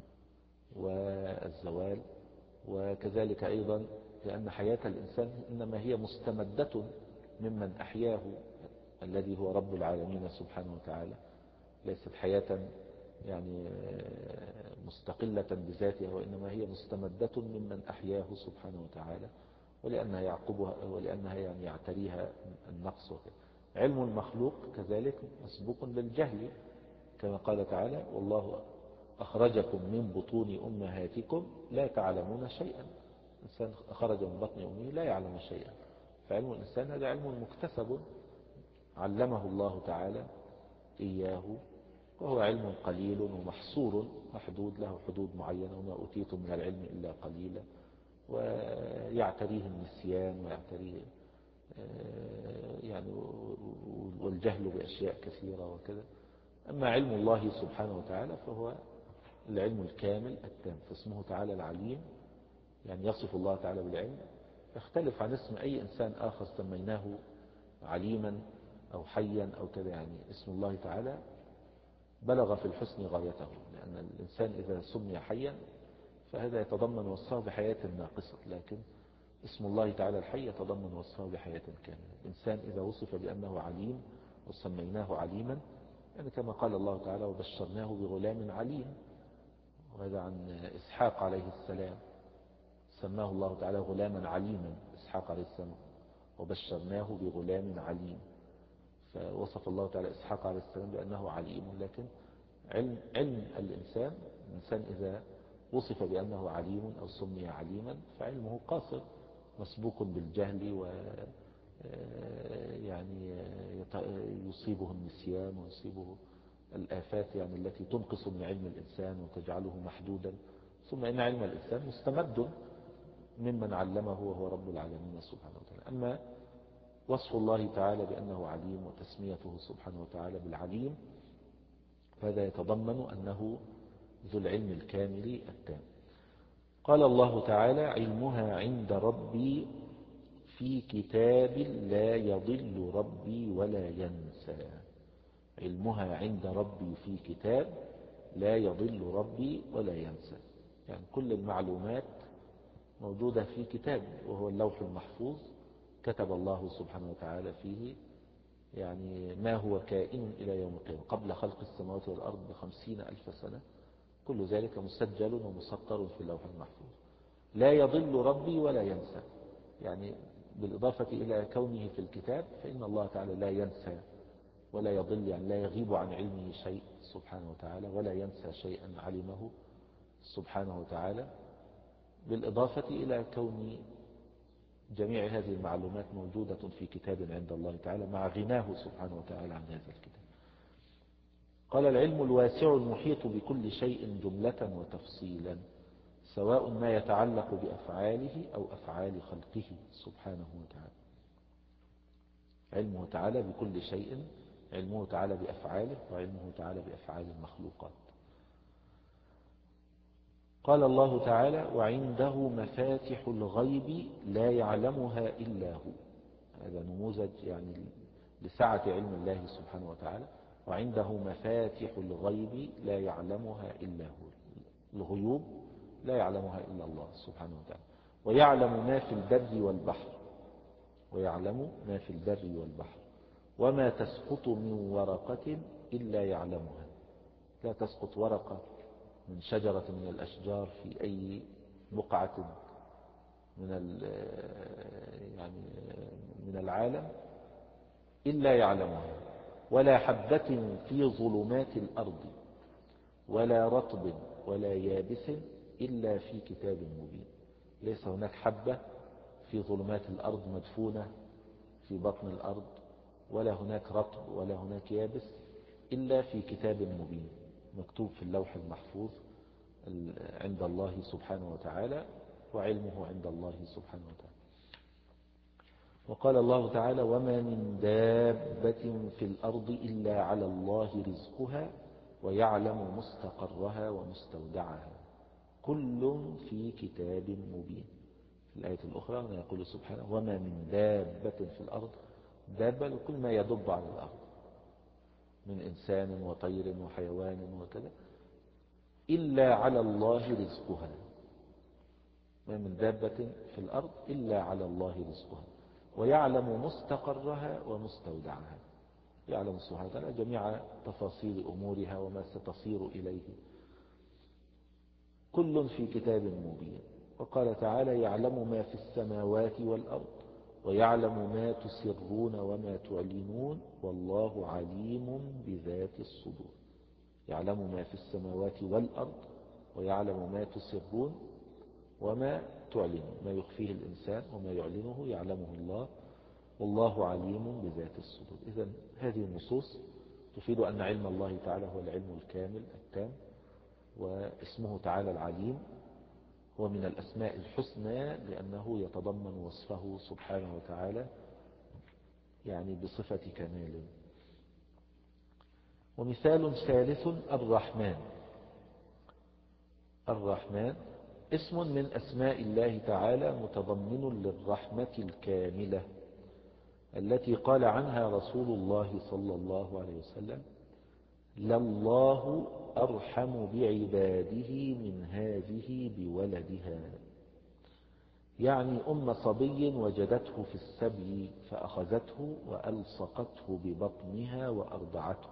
والزوال. وكذلك أيضا لأن حياة الإنسان إنما هي مستمدة ممن أحياه الذي هو رب العالمين سبحانه وتعالى، ليست حياة يعني مستقلة بذاتها وإنما هي مستمدة ممن أحياه سبحانه وتعالى، ولأنها يعقبها ولأنها يعني يعتريها النقص وكذا. علم المخلوق كذلك مسبوق بالجهل كما قال تعالى والله أخرجكم من بطون أمهاتكم لا تعلمون شيئا. الإنسان خرج من بطن أمه لا يعلم شيئا، فعلم الإنسان هذا علم مكتسب علمه الله تعالى إياه، وهو علم قليل ومحصور محدود له حدود معينة وما أوتيتم من العلم إلا قليلا، ويعتريه النسيان ويعتريه يعني والجهل بأشياء كثيرة وكذا. أما علم الله سبحانه وتعالى فهو العلم الكامل التام، فاسمه تعالى العليم يعني يصف الله تعالى بالعلم، يختلف عن اسم أي إنسان آخر سميناه عليما أو حيا أو كذا. يعني اسم الله تعالى بلغ في الحسن غايته، لأن الإنسان إذا سمي حيا فهذا يتضمن وصفه بحياة ناقصة، لكن اسم الله تعالى الحي يتضمن وصفه بحياة كاملة. الإنسان إذا وصف بأنه عليم وسميناه عليما يعني كما قال الله تعالى وبشرناه بغلام عليم، وهذا عن إسحاق عليه السلام سماه الله تعالى غلاما عليما إسحاق عليه السلام وبشرناه بغلام عليم، فوصف الله تعالى إسحاق عليه السلام بأنه عليم. لكن علم, علم الإنسان الإنسان إذا وصف بأنه عليم أو سمي عليما فعلمه قاصر مسبوق بالجهل و يعني يصيبه النسيان ويصيبه الآفات يعني التي تنقص من علم الإنسان وتجعله محدودا. ثم إن علم الإنسان مستمد ممن علمه وهو رب العالمين سبحانه وتعالى. أما وصف الله تعالى بأنه عليم وتسميته سبحانه وتعالى بالعليم فهذا يتضمن أنه ذو العلم الكامل التام. قال الله تعالى علمها عند ربي في كتاب لا يضل ربي ولا ينسى. علمها عند ربي في كتاب لا يضل ربي ولا ينسى، يعني كل المعلومات موجودة في كتاب وهو اللوح المحفوظ، كتب الله سبحانه وتعالى فيه يعني ما هو كائن إلى يوم القيامة قبل خلق السماوات والأرض بخمسين ألف سنة، كل ذلك مسجل ومسطر في اللوح المحفوظ. لا يضل ربي ولا ينسى، يعني بالإضافة إلى كونه في الكتاب فإن الله تعالى لا ينسى ولا يضل، يعني لا يغيب عن علمه شيء سبحانه وتعالى، ولا ينسى شيئا علمه سبحانه وتعالى، بالإضافة إلى كون جميع هذه المعلومات موجودة في كتاب عند الله تعالى مع غناه سبحانه وتعالى عن هذا الكتاب. قال العلم الواسع المحيط بكل شيء جملة وتفصيلا، سواء ما يتعلق بأفعاله أو أفعال خلقه سبحانه وتعالى. علمه تعالى بكل شيء، علمه تعالى بأفعاله وعلمه تعالى بأفعال المخلوقات. قال الله تعالى وعنده مفاتح الغيب لا يعلمها إلا هو. هذا نموذج يعني لسعة علم الله سبحانه وتعالى. وعنده مفاتح الغيب لا يعلمها إلا هو، الغيوب لا يعلمها إلا الله سبحانه وتعالى. ويعلم ما في البر والبحر، ويعلم ما في البر والبحر وما تسقط من ورقة إلا يعلمها. لا تسقط ورقة من شجرة من الأشجار في أي بقعة من يعني من العالم إلا يعلمها، ولا حبة في ظلمات الأرض ولا رطب ولا يابس إلا في كتاب مبين. ليس هناك حبة في ظلمات الأرض مدفونة في بطن الأرض، ولا هناك رطب ولا هناك يابس إلا في كتاب مبين مكتوب في اللوح المحفوظ عند الله سبحانه وتعالى، وعلمه عند الله سبحانه وتعالى. وقال الله تعالى وما من دابة في الأرض إلا على الله رزقها ويعلم مستقرها ومستودعها كل في كتاب مبين. في الآية الأخرى يقول سبحانه وما من دابة في الأرض، دابة كل ما يدب على الأرض من إنسان وطير وحيوان وكذا، إلا على الله رزقها. ما من دابة في الأرض إلا على الله رزقها ويعلم مستقرها ومستودعها. يعلم سبحانه وتعالى جميع تفاصيل أمورها وما ستصير إليه، كل في كتاب مبين. وقال تعالى يعلم ما في السماوات والأرض ويعلم ما تسرون وما تعلنون والله عليم بذات الصدور. يعلم ما في السماوات والأرض ويعلم ما تسرون وما تعلنون، ما يخفيه الإنسان وما يعلنه يعلمه الله، والله عليم بذات الصدور. إذن هذه النصوص تفيد أن علم الله تعالى هو العلم الكامل التام، واسمه تعالى العليم هو من الأسماء الحسنى لأنه يتضمن وصفه سبحانه وتعالى يعني بصفة كمال. ومثال ثالث الرحمن. الرحمن اسم من أسماء الله تعالى متضمن للرحمة الكاملة التي قال عنها رسول الله صلى الله عليه وسلم لله أرحم بعباده من هذه بولدها، يعني أم صبي وجدته في السبي فأخذته وألصقته ببطنها وأرضعته.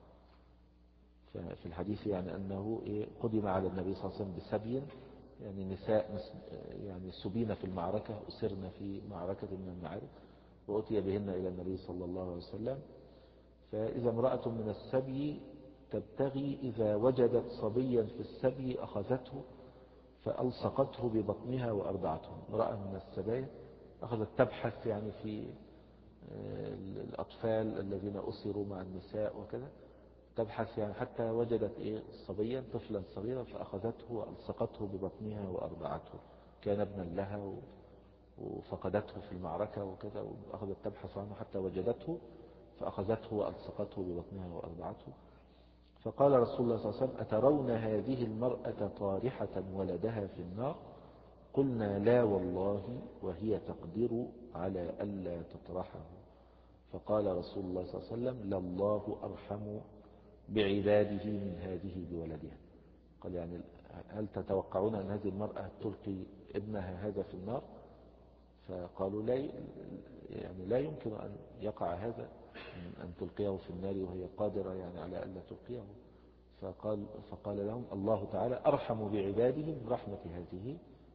في الحديث يعني أنه قدم على النبي صلى الله عليه وسلم بسبي، يعني نساء يعني سبين في المعركة، أسرن في معركة من المعارك وأتي بهن إلى النبي صلى الله عليه وسلم. فإذا امرأة من السبي تبتغي إذا وجدت صبيا في السبي أخذته فألصقته ببطنها وأرضعته. امرأة من السبايا أخذت تبحث يعني في الأطفال الذين أسروا مع النساء وكذا، تبحث يعني حتى وجدت إيه صبيا طفلا صغيرا فأخذته وألصقته ببطنها وأرضعته. كان ابنا لها وفقدته في المعركة وكذا، وأخذت تبحث عنه حتى وجدته فأخذته وألصقته ببطنها وأرضعته. فقال رسول الله صلى الله عليه وسلم أترون هذه المرأة طارحة ولدها في النار؟ قلنا لا والله وهي تقدر على ألا تطرحه. فقال رسول الله صلى الله عليه وسلم لله أرحم بعباده من هذه بولدها. قال يعني هل تتوقعون أن هذه المرأة تلقي ابنها هذا في النار؟ فقالوا لا، يعني لا يمكن أن يقع هذا أن تلقيه في النار وهي قادرة يعني على ألا تلقيه. فقال, فقال لهم الله تعالى أرحم بعباده من رحمة هذه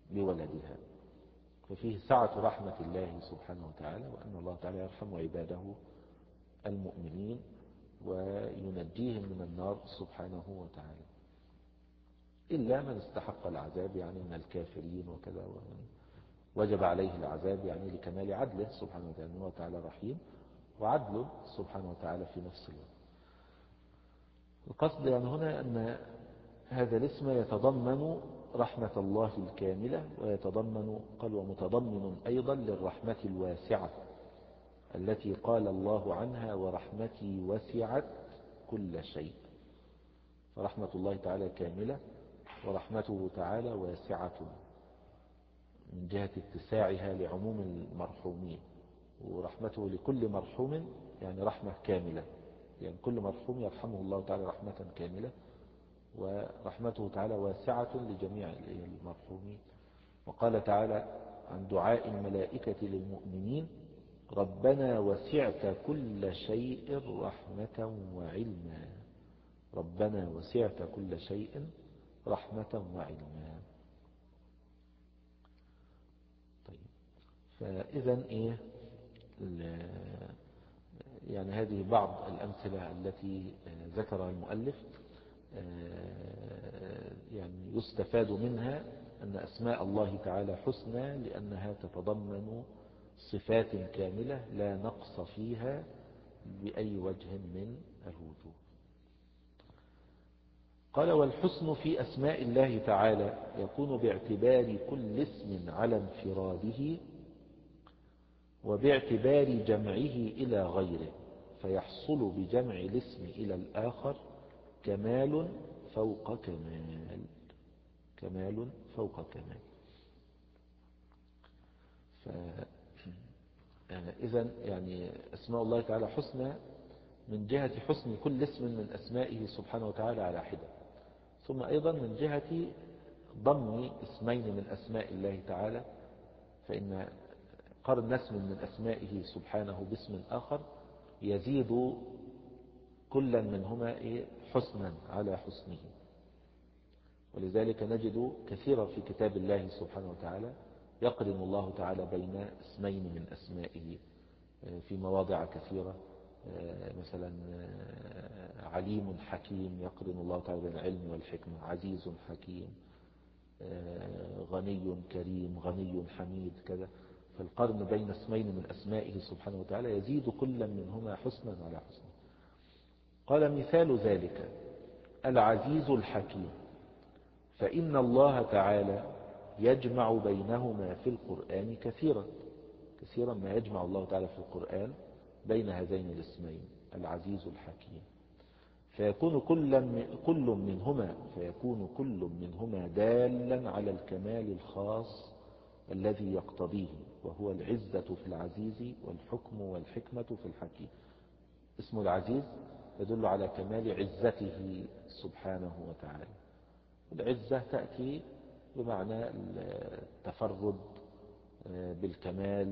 بولدها. ففيه سعة رحمة الله سبحانه وتعالى، وأن الله تعالى يرحم عباده المؤمنين وينجيهم من النار سبحانه وتعالى، إلا من استحق العذاب يعني من الكافرين وكذا، وجب عليه العذاب يعني لكمال عدله سبحانه وتعالى. الله تعالى رحيم وعدل سبحانه وتعالى في نفس الوقت. القصد يعني هنا أن هذا الاسم يتضمن رحمة الله الكاملة، ويتضمن قال ومتضمن أيضا للرحمة الواسعة التي قال الله عنها ورحمتي وسعت كل شيء. فرحمة الله تعالى كاملة، ورحمته تعالى واسعة من جهة اتساعها لعموم المرحومين، ورحمته لكل مرحوم يعني رحمة كاملة، يعني كل مرحوم يرحمه الله تعالى رحمة كاملة، ورحمته تعالى واسعة لجميع المرحومين. وقال تعالى عن دعاء الملائكة للمؤمنين ربنا وسعت كل شيء رحمة وعلما. ربنا وسعت كل شيء رحمة وعلما. طيب، فإذا إيه يعني هذه بعض الأمثلة التي ذكرها المؤلف، يعني يستفاد منها أن أسماء الله تعالى حسنى لأنها تتضمن صفات كاملة لا نقص فيها بأي وجه من الوجوه. قال والحسن في أسماء الله تعالى يكون باعتبار كل اسم على انفراده وباعتبار جمعه إلى غيره، فيحصل بجمع الاسم إلى الآخر كمال فوق كمال، كمال فوق كمال. إذن يعني أسماء الله تعالى حسنى من جهة حسن كل اسم من أسمائه سبحانه وتعالى على حدة، ثم أيضا من جهة ضم اسمين من أسماء الله تعالى، فإن قرن اسم من أسمائه سبحانه باسم آخر يزيد كلا منهما حسنا على حسنه. ولذلك نجد كثيرا في كتاب الله سبحانه وتعالى يقرن الله تعالى بين اسمين من أسمائه في مواضع كثيرة، مثلا عليم حكيم يقرن الله تعالى بين العلم والحكمة، عزيز حكيم، غني كريم، غني حميد، كذا. فالقرن بين اسمين من أسمائه سبحانه وتعالى يزيد كل منهما حسنا على حسنه. قال مثال ذلك العزيز الحكيم، فإن الله تعالى يجمع بينهما في القرآن كثيرا، كثيرا ما يجمع الله تعالى في القرآن بين هذين الاسمين العزيز الحكيم، فيكون كل كل منهما فيكون كل منهما دالا على الكمال الخاص الذي يقتضيه، وهو العزة في العزيز والحكم والحكمة في الحكيم. اسم العزيز يدل على كمال عزته سبحانه وتعالى. العزة تأتي بمعنى التفرد بالكمال،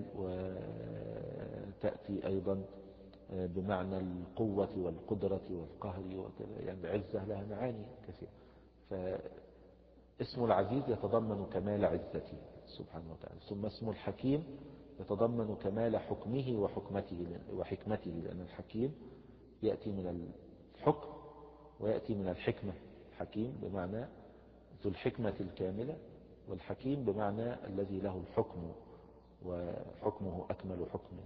وتأتي أيضا بمعنى القوة والقدرة والقهر وكذا، يعني العزة لها معاني كثيرة. فاسم العزيز يتضمن كمال عزته سبحانه وتعالى. ثم اسم الحكيم يتضمن كمال حكمه وحكمته وحكمته، لأن الحكيم يأتي من الحكم ويأتي من الحكمة. الحكيم بمعنى ذو الحكمة الكاملة، والحكيم بمعنى الذي له الحكم وحكمه أكمل حكمه.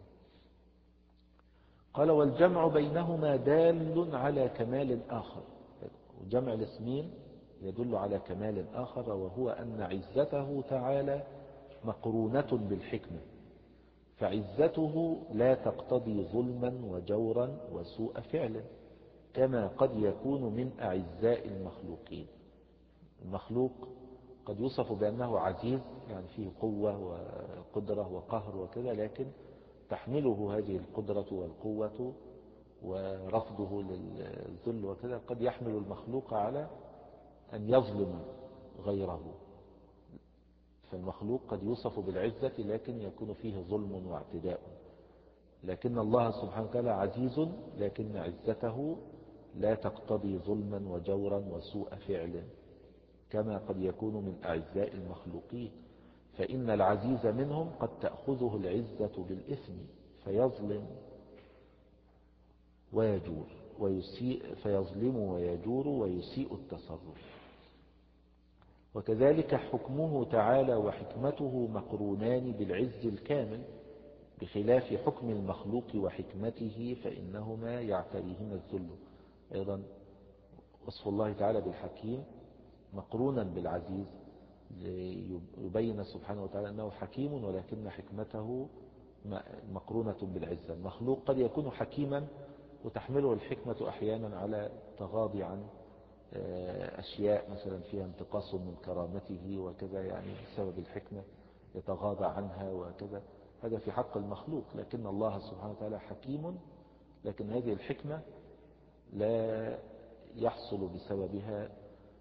قال والجمع بينهما دال على كمال آخر، وجمع الاسمين يدل على كمال آخر، وهو أن عزته تعالى مقرونة بالحكمة، فعزته لا تقتضي ظلما وجورا وسوء فعل كما قد يكون من أعزاء المخلوقين. المخلوق قد يوصف بأنه عزيز، يعني فيه قوة وقدرة وقهر وكذا، لكن تحمله هذه القدرة والقوة ورفضه للذل وكذا قد يحمل المخلوق على أن يظلم غيره. فالمخلوق قد يوصف بالعزة لكن يكون فيه ظلم واعتداء، لكن الله سبحانه وتعالى عزيز لكن عزته لا تقتضي ظلما وجورا وسوء فعل كما قد يكون من أعزاء المخلوقين. فإن العزيز منهم قد تأخذه العزة بالإثم فيظلم ويجور ويسيء فيظلم ويجور ويسيء التصرف. وكذلك حكمه تعالى وحكمته مقرونان بالعز الكامل، بخلاف حكم المخلوق وحكمته فإنهما يعتريهما الذل. أيضا وصف الله تعالى بالحكيم مقرونا بالعزيز، يبين سبحانه وتعالى أنه حكيم ولكن حكمته مقرونة بالعزة. المخلوق قد يكون حكيما وتحمله الحكمة أحيانا على تغاضي عن أشياء مثلا فيها انتقاص من كرامته وكذا، يعني بسبب الحكمة يتغاضى عنها وكذا، هذا في حق المخلوق. لكن الله سبحانه وتعالى حكيم، لكن هذه الحكمة لا يحصل بسببها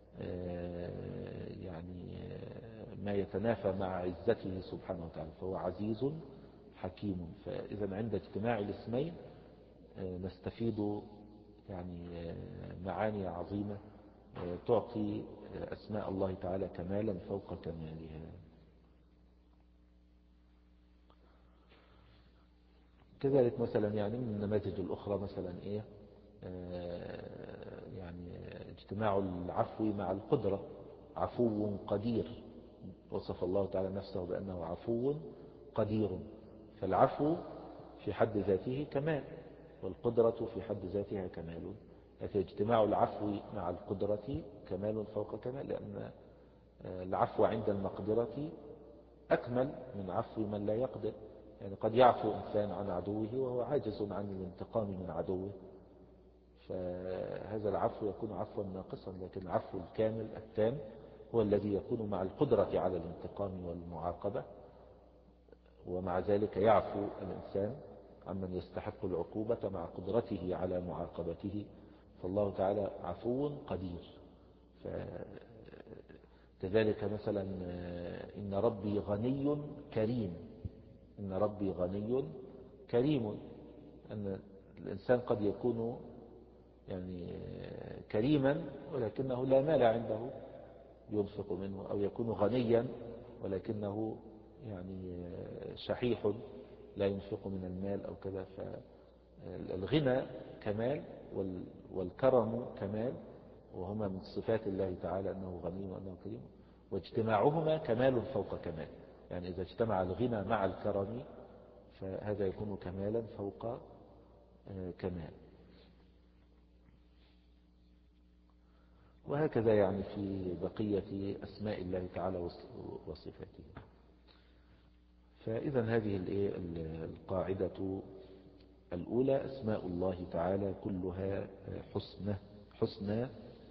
يعني ما يتنافى مع عزته سبحانه وتعالى، فهو عزيز حكيم. فإذا عند اجتماع الاسمين نستفيد يعني معاني عظيمة تعطي أسماء الله تعالى كمالا فوق كمالها. كذلك مثلا يعني من النماذج الأخرى مثلا إيه يعني اجتماع العفو مع القدرة. عفو قدير، وصف الله تعالى نفسه بأنه عفو قدير، فالعفو في حد ذاته كمال والقدرة في حد ذاتها كمال، لكن اجتماع العفو مع القدرة كمال فوق كمال، لأن العفو عند المقدرة أكمل من عفو من لا يقدر. يعني قد يعفو إنسان عن عدوه وهو عاجز عن الانتقام من عدوه، فهذا العفو يكون عفوا ناقصا، لكن العفو الكامل التام هو الذي يكون مع القدرة على الانتقام والمعاقبة، ومع ذلك يعفو الإنسان عمن يستحق العقوبة مع قدرته على معاقبته. فالله تعالى عفو قدير. كذلك مثلا إن ربي غني كريم. إن ربي غني كريم، أن الإنسان قد يكون يعني كريما ولكنه لا مال عنده ينفق منه، أو يكون غنيا ولكنه يعني شحيح لا ينفق من المال أو كذا. فالغنى كمال والكرم كمال، وهما من صفات الله تعالى أنه غني وأنه كريم، واجتماعهما كمال فوق كمال. يعني إذا اجتمع الغنى مع الكرم فهذا يكون كمالا فوق كمال. وهكذا يعني في بقية أسماء الله تعالى وصفاته. فإذا هذه القاعدة الأولى أسماء الله تعالى كلها حسنى حسنى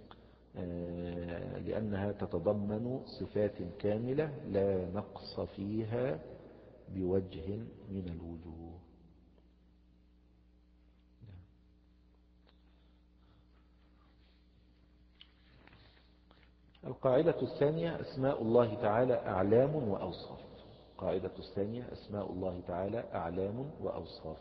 لأنها تتضمن صفات كاملة لا نقص فيها بوجه من الوجوه. القاعدة الثانية أسماء الله تعالى أعلام وأوصاف. القاعدة الثانية أسماء الله تعالى أعلام وأوصاف.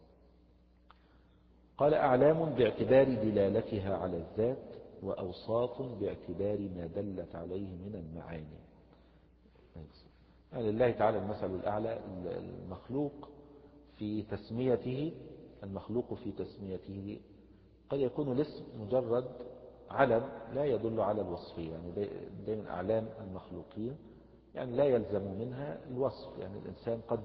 قال أعلام باعتبار دلالتها على الذات، وأوصاف باعتبار ما دلت عليه من المعاني. يعني لله تعالى المثل الأعلى. المخلوق في تسميته المخلوق في تسميته قد يكون الاسم مجرد علم لا يدل على الوصفية. يعني دائما أعلام المخلوقين يعني لا يلزم منها الوصف. يعني الإنسان قد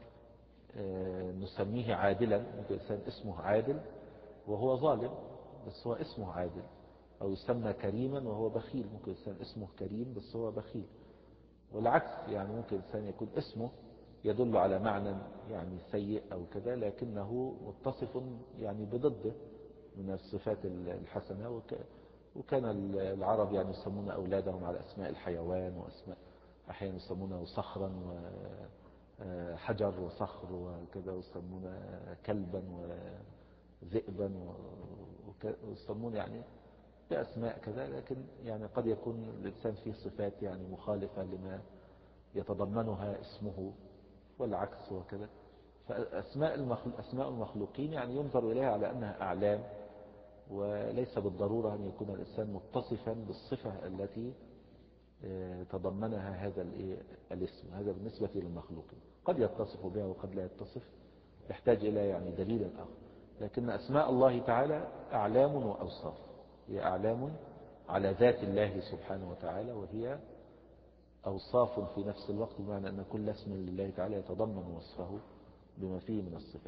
نسميه عادلا، ممكن الإنسان اسمه عادل وهو ظالم بس هو اسمه عادل، أو يسمى كريما وهو بخيل، ممكن الإنسان اسمه كريم بس هو بخيل. والعكس، يعني ممكن الإنسان يكون اسمه يدل على معنى يعني سيء أو كذا، لكنه متصف يعني بضده من الصفات الحسنة. وكان العرب يعني يسمون أولادهم على أسماء الحيوان، وأسماء أحيانا يسمونه صخرا وحجر وصخر وكذا، ويسمونه كلبا وذئبا، ويسمون يعني بأسماء كذا. لكن يعني قد يكون الإنسان فيه صفات يعني مخالفة لما يتضمنها اسمه والعكس وكذا. فأسماء أسماء المخلوقين يعني ينظر إليها على أنها أعلام، وليس بالضرورة أن يكون الإنسان متصفا بالصفة التي تضمنها هذا الاسم. هذا بالنسبة للمخلوقين، قد يتصف بها وقد لا يتصف، يحتاج إلى يعني دليل آخر. لكن أسماء الله تعالى أعلام وأوصاف، هي أعلام على ذات الله سبحانه وتعالى، وهي أوصاف في نفس الوقت، بمعنى أن كل اسم لله تعالى يتضمن وصفه بما فيه من الصفات.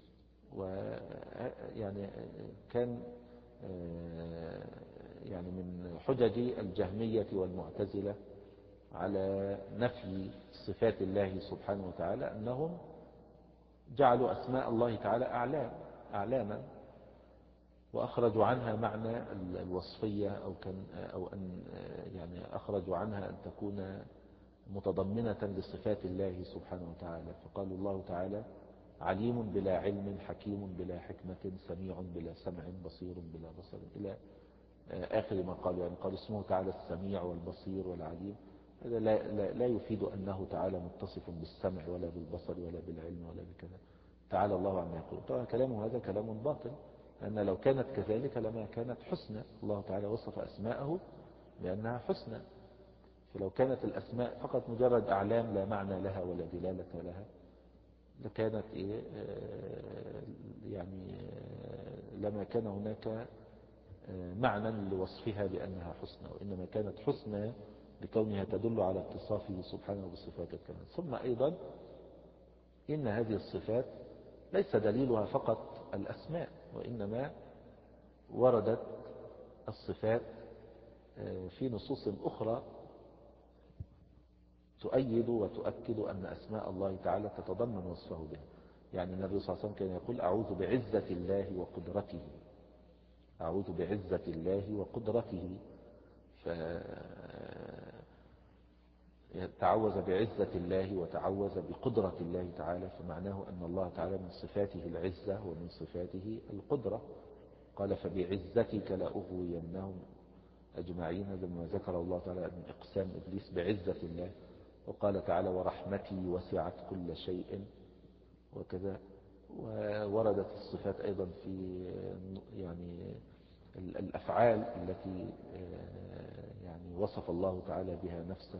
ويعني كان يعني من حجج الجهمية والمعتزلة على نفي صفات الله سبحانه وتعالى أنهم جعلوا أسماء الله تعالى أعلام أعلاما وأخرجوا عنها معنى الوصفية، أو كان أو أن يعني أخرجوا عنها أن تكون متضمنة لصفات الله سبحانه وتعالى. فقالوا الله تعالى عليم بلا علم، حكيم بلا حكمة، سميع بلا سمع، بصير بلا بصر، إلى آخر ما قالوا. يعني قال اسمه تعالى السميع والبصير والعليم، هذا لا, لا, لا يفيد أنه تعالى متصف بالسمع ولا بالبصر ولا بالعلم ولا بكذا. تعالى الله عما يقول. طبعا كلامه هذا كلام باطل، لأن لو كانت كذلك لما كانت حسنى. الله تعالى وصف أسماءه بأنها حسنى، فلو كانت الأسماء فقط مجرد أعلام لا معنى لها ولا دلالة لها لكانت إيه يعني لما كان هناك معنى لوصفها بأنها حسنى، وإنما كانت حسنى لكونها تدل على اتصافه سبحانه بصفات الكمال. ثم أيضا إن هذه الصفات ليس دليلها فقط الأسماء، وإنما وردت الصفات في نصوص أخرى تؤيد وتؤكد أن أسماء الله تعالى تتضمن وصفه بها. يعني النبي صلى الله عليه وسلم كان يقول أعوذ بعزة الله وقدرته، أعوذ بعزة الله وقدرته، فتعوذ بعزة الله وتعوذ بقدرة الله تعالى، فمعناه أن الله تعالى من صفاته العزة ومن صفاته القدرة. قال فبعزتك لأغوينهم أجمعين، هذا ما ذكر الله تعالى من إقسام إبليس بعزة الله. وقال تعالى ورحمتي وسعت كل شيء، وكذا. ووردت الصفات أيضا في يعني الأفعال التي يعني وصف الله تعالى بها نفسه،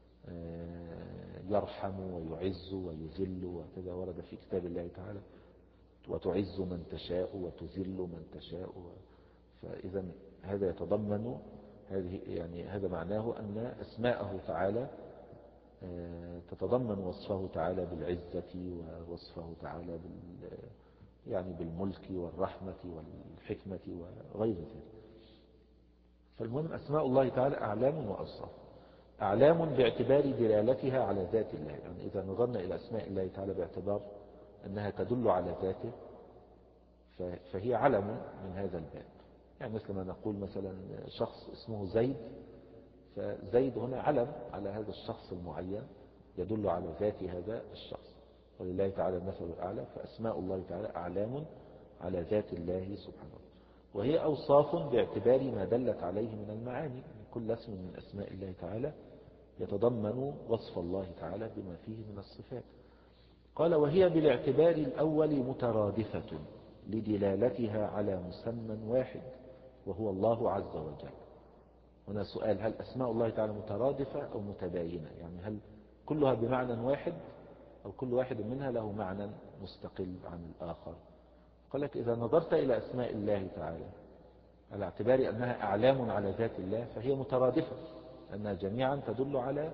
يرحم ويعز ويذل وكذا، ورد في كتاب الله تعالى وتعز من تشاء وتذل من تشاء. فإذا هذا يتضمن هذه يعني هذا معناه أن أسماءه تعالى تتضمن وصفه تعالى بالعزة، ووصفه تعالى بال يعني بالملك والرحمة والحكمة وغير ذلك. فالمهم أسماء الله تعالى أعلام وأوصاف. أعلام باعتبار دلالتها على ذات الله، يعني إذا نظرنا إلى أسماء الله تعالى باعتبار أنها تدل على ذاته فهي علم من هذا الباب. يعني مثل ما نقول مثلا شخص اسمه زيد، فزيد هنا علم على هذا الشخص المعين يدل على ذات هذا الشخص. ولله تعالى المثل الأعلى. فأسماء الله تعالى أعلام على ذات الله سبحانه، وهي أوصاف باعتبار ما دلت عليه من المعاني. كل اسم من أسماء الله تعالى يتضمن وصف الله تعالى بما فيه من الصفات. قال وهي بالاعتبار الأول مترادفة لدلالتها على مسمى واحد وهو الله عز وجل. هنا سؤال: هل أسماء الله تعالى مترادفة أو متباينة؟ يعني هل كلها بمعنى واحد أو كل واحد منها له معنى مستقل عن الآخر؟ قال لك إذا نظرت إلى أسماء الله تعالى على اعتبار أنها أعلام على ذات الله فهي مترادفة، أنها جميعا تدل على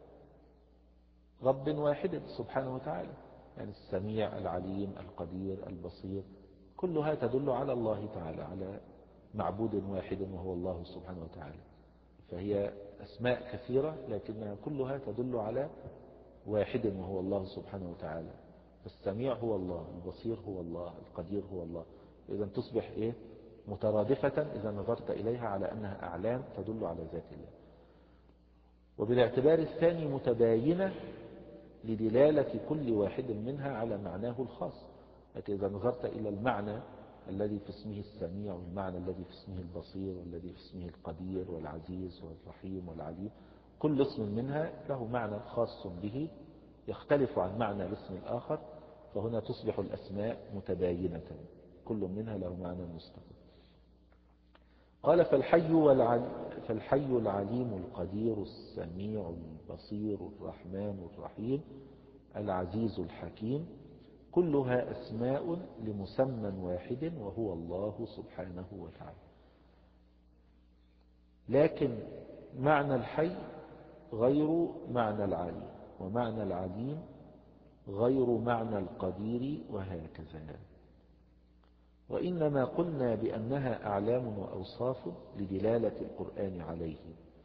رب واحد سبحانه وتعالى. يعني السميع، العليم، القدير، البصير، كلها تدل على الله تعالى، على معبود واحد وهو الله سبحانه وتعالى. فهي أسماء كثيرة لكنها كلها تدل على واحد وهو الله سبحانه وتعالى. السميع هو الله، البصير هو الله، القدير هو الله. إذا تصبح إيه؟ مترادفة إذا نظرت إليها على أنها أعلام تدل على ذات الله. وبالاعتبار الثاني متباينة لدلالة كل واحد منها على معناه الخاص. لكن إذا نظرت إلى المعنى الذي في اسمه السميع، والمعنى الذي في اسمه البصير، والذي في اسمه القدير والعزيز والرحيم والعليم، كل اسم منها له معنى خاص به يختلف عن معنى الاسم الآخر، فهنا تصبح الأسماء متباينة، كل منها له معنى مستقل. قال فالحي, والعل... فالحي العليم القدير السميع البصير الرحمن الرحيم العزيز الحكيم كلها أسماء لمسمى واحد وهو الله سبحانه وتعالى. لكن معنى الحي غير معنى العليم، ومعنى العليم غير معنى القدير، وهكذا. وإنما قلنا بأنها أعلام وأوصاف لدلالة القرآن عليه.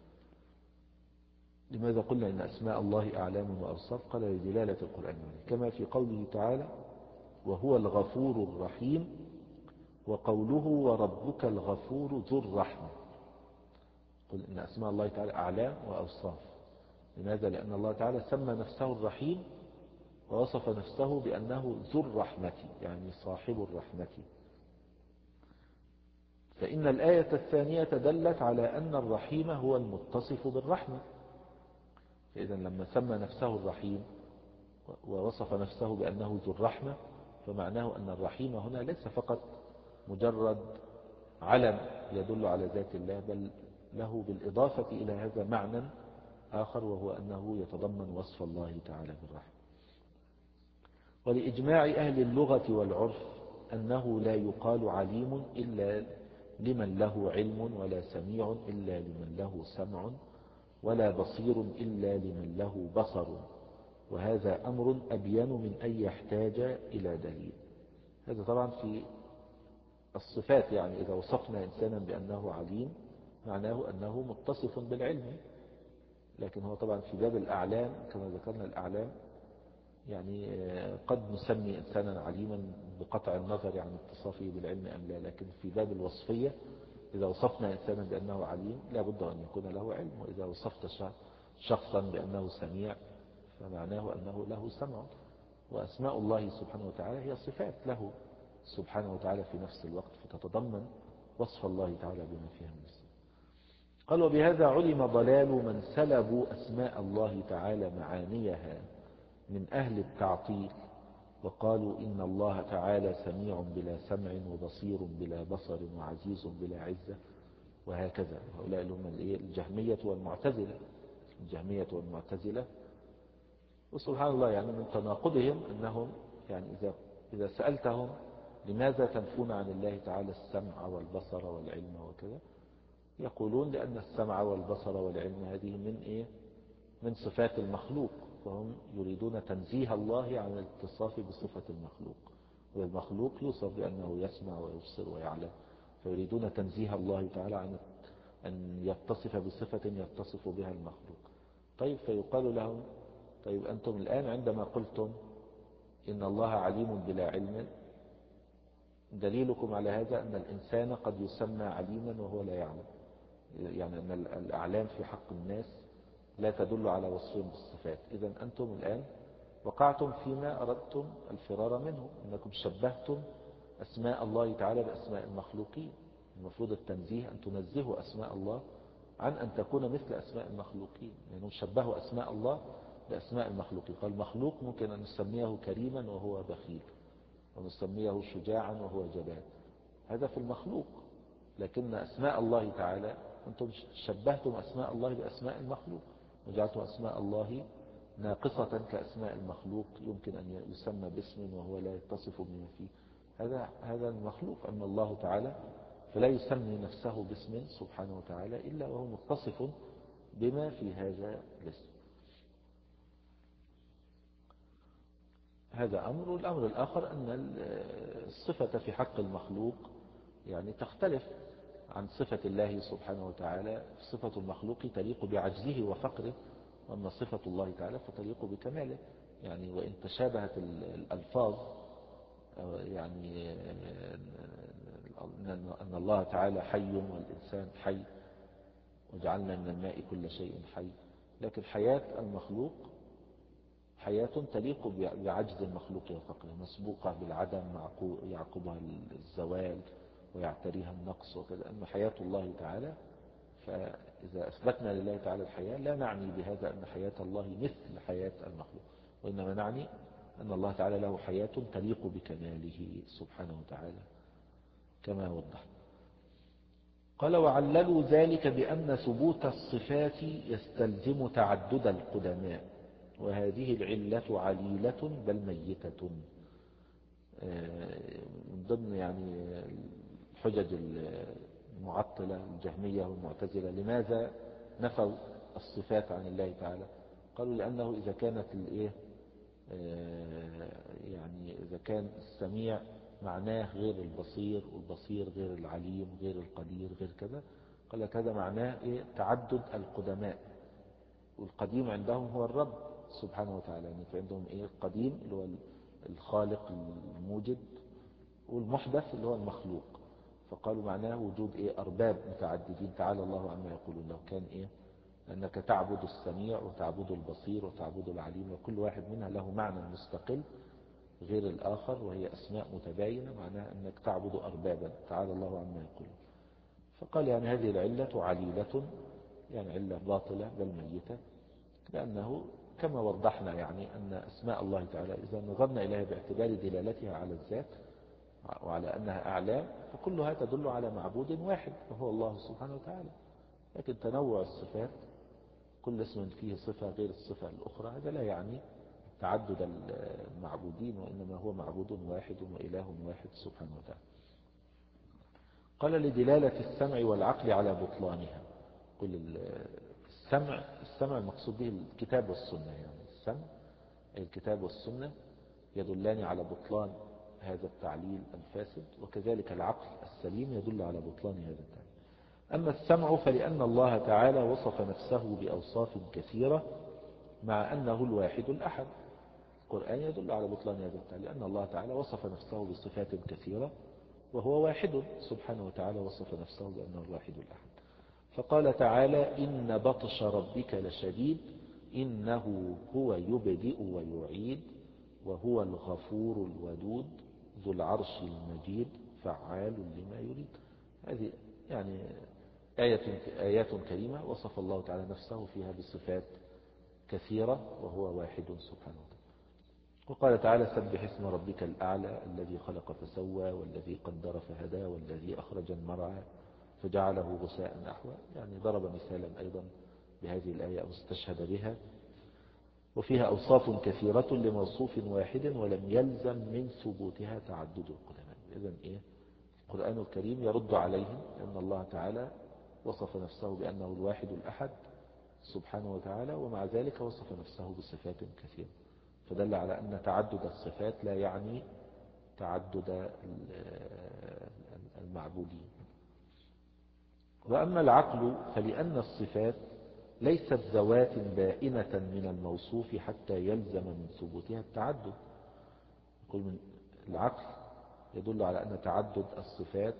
لماذا قلنا إن أسماء الله أعلام وأوصاف؟ قال لدلالة القرآن عليه، كما في قوله تعالى وهو الغفور الرحيم، وقوله وربك الغفور ذو الرحمة. قل إن أسماء الله تعالى أعلام وأوصاف. لماذا؟ لأن الله تعالى سمى نفسه الرحيم ووصف نفسه بأنه ذو الرحمة، يعني صاحب الرحمة. فإن الآية الثانية دلت على أن الرحيم هو المتصف بالرحمة. إذا لما سمى نفسه الرحيم ووصف نفسه بأنه ذو الرحمة، فمعناه أن الرحيم هنا ليس فقط مجرد علم يدل على ذات الله، بل له بالإضافة إلى هذا معنى آخر، وهو أنه يتضمن وصف الله تعالى بالرحمة. ولإجماع أهل اللغة والعرف أنه لا يقال عليم إلا لمن له علم، ولا سميع إلا لمن له سمع، ولا بصير إلا لمن له بصر. وهذا أمر أبين من أن يحتاج إلى دليل. هذا طبعا في الصفات، يعني إذا وصفنا إنسانا بأنه عليم معناه أنه متصف بالعلم. لكن هو طبعا في باب الأعلام كما ذكرنا الأعلام، يعني قد نسمي إنسانا عليما بقطع النظر عن اتصافه بالعلم أم لا. لكن في باب الوصفية إذا وصفنا إنسانا بأنه عليم لا بد أن يكون له علم. وإذا وصفت شخصا بأنه سميع فمعناه أنه له سمع. وأسماء الله سبحانه وتعالى هي صفات له سبحانه وتعالى في نفس الوقت، فتتضمن وصف الله تعالى بما فيها من الصفات. قال وبهذا علم ضلال من سلبوا أسماء الله تعالى معانيها من أهل التعطيل، وقالوا إن الله تعالى سميع بلا سمع، وبصير بلا بصر، وعزيز بلا عزة، وهكذا. هؤلاء هم الجهمية والمعتزلة. الجهمية والمعتزلة وسبحان الله يعني من تناقضهم أنهم يعني إذا, إذا سألتهم لماذا تنفون عن الله تعالى السمع والبصر والعلم وكذا، يقولون لأن السمع والبصر والعلم هذه من إيه؟ من صفات المخلوق، فهم يريدون تنزيه الله عن الاتصاف بصفة المخلوق. والمخلوق يوصف بأنه يسمع ويبصر ويعلم، فيريدون تنزيه الله تعالى عن أن يتصف بصفة يتصف بها المخلوق. طيب فيقال لهم طيب أنتم الآن عندما قلتم إن الله عليم بلا علم، دليلكم على هذا أن الإنسان قد يسمى عليما وهو لا يعلم. يعني أن الأعلام في حق الناس لا تدل على وصفهم بالصفات. إذن أنتم الآن وقعتم فيما أردتم الفرار منه، أنكم شبهتم أسماء الله تعالى بأسماء المخلوقين. المفروض التنزيه أن تنزهوا أسماء الله عن أن تكون مثل أسماء المخلوقين، لأنهم شبهوا أسماء الله بأسماء المخلوقين. فالمخلوق ممكن أن نسميه كريما وهو بخيل، ونسميه شجاعا وهو جبان، هذا في المخلوق. لكن أسماء الله تعالى أنتم شبهتم أسماء الله بأسماء المخلوق، وجعلتم أسماء الله ناقصة كأسماء المخلوق، يمكن أن يسمى باسم وهو لا يتصف بما فيه. هذا هذا المخلوق. أما الله تعالى فلا يسمي نفسه باسم سبحانه وتعالى إلا وهو متصف بما في هذا الاسم. هذا أمر. الأمر الآخر أن الصفة في حق المخلوق يعني تختلف عن صفة الله سبحانه وتعالى. صفة المخلوق تليق بعجزه وفقره، وأما صفة الله تعالى فتليق بكماله. يعني وإن تشابهت الألفاظ، يعني أن الله تعالى حي والإنسان حي، وجعلنا من الماء كل شيء حي، لكن حياة المخلوق حياة تليق بعجز المخلوق وفقره، مسبوقة بالعدم يعقبها الزوال ويعتريها النقص وكذا. أما حياة الله تعالى فإذا أثبتنا لله تعالى الحياة لا نعني بهذا أن حياة الله مثل حياة المخلوق، وإنما نعني أن الله تعالى له حياة تليق بكماله سبحانه وتعالى كما وضح. قال وعللوا ذلك بأن ثبوت الصفات يستلزم تعدد القدماء، وهذه العلة عليلة بل ميتة. من ضمن يعني حجج المعطلة الجهمية والمعتزلة لماذا نفوا الصفات عن الله تعالى؟ قالوا لأنه إذا كانت الإيه يعني إذا كان السميع معناه غير البصير، والبصير غير العليم، غير القدير، غير كذا، قال لك هذا معناه إيه؟ تعدد القدماء، والقديم عندهم هو الرب سبحانه وتعالى. يعني في عندهم إيه؟ القديم اللي هو الخالق الموجد، والمحدث اللي هو المخلوق. فقالوا معناه وجود إيه؟ أرباب متعددين، تعالى الله عما يقولون. لو كان إيه؟ أنك تعبد السميع وتعبد البصير وتعبد العليم، وكل واحد منها له معنى مستقل غير الآخر، وهي أسماء متباينة، معناها أنك تعبد أربابا، تعالى الله عما يقولون. فقال يعني هذه العلة عليلة، يعني علة باطلة بل ميتة، لأنه كما وضحنا يعني أن أسماء الله تعالى إذا نظرنا إليها باعتبار دلالتها على الذات وعلى أنها أعلام، فكلها تدل على معبود واحد وهو الله سبحانه وتعالى. لكن تنوع الصفات، كل اسم فيه صفة غير الصفة الأخرى، هذا لا يعني تعدد المعبودين، وإنما هو معبود واحد وإله واحد سبحانه وتعالى. قال لدلالة السمع والعقل على بطلانها. كل السمع السمع المقصود به الكتاب والسنة، يعني السمع الكتاب والسنة يدلان على بطلان هذا التعليل الفاسد، وكذلك العقل السليم يدل على بطلان هذا التعليل. أما السمع فلأن الله تعالى وصف نفسه بأوصاف كثيرة مع أنه الواحد الأحد. القرآن يدل على بطلان هذا التعليل، لأن الله تعالى وصف نفسه بصفات كثيرة وهو واحد سبحانه وتعالى، وصف نفسه بأنه الواحد الأحد. فقال تعالى إن بطش ربك لشديد إنه هو يبدئ ويعيد وهو الغفور الودود ذو العرش المجيد فعال لما يريد. هذه يعني آية آيات كريمة وصف الله تعالى نفسه فيها بصفات كثيرة وهو واحد سبحانه وتعالى. وقال تعالى سبح اسم ربك الأعلى الذي خلق فسوى والذي قدر فهدى والذي أخرج المرعى فجعله غثاء نحوا. يعني ضرب مثالا أيضا بهذه الآية أو استشهد بها، وفيها أوصاف كثيرة لموصوف واحد ولم يلزم من ثبوتها تعدد القدماء. إذن إيه؟ القرآن الكريم يرد عليهم لأن الله تعالى وصف نفسه بأنه الواحد الأحد سبحانه وتعالى، ومع ذلك وصف نفسه بصفات كثيرة، فدل على أن تعدد الصفات لا يعني تعدد المعبودين. وأما العقل فلأن الصفات ليست ذوات بائنة من الموصوف حتى يلزم من ثبوتها التعدد. يقول من العقل يدل على أن تعدد الصفات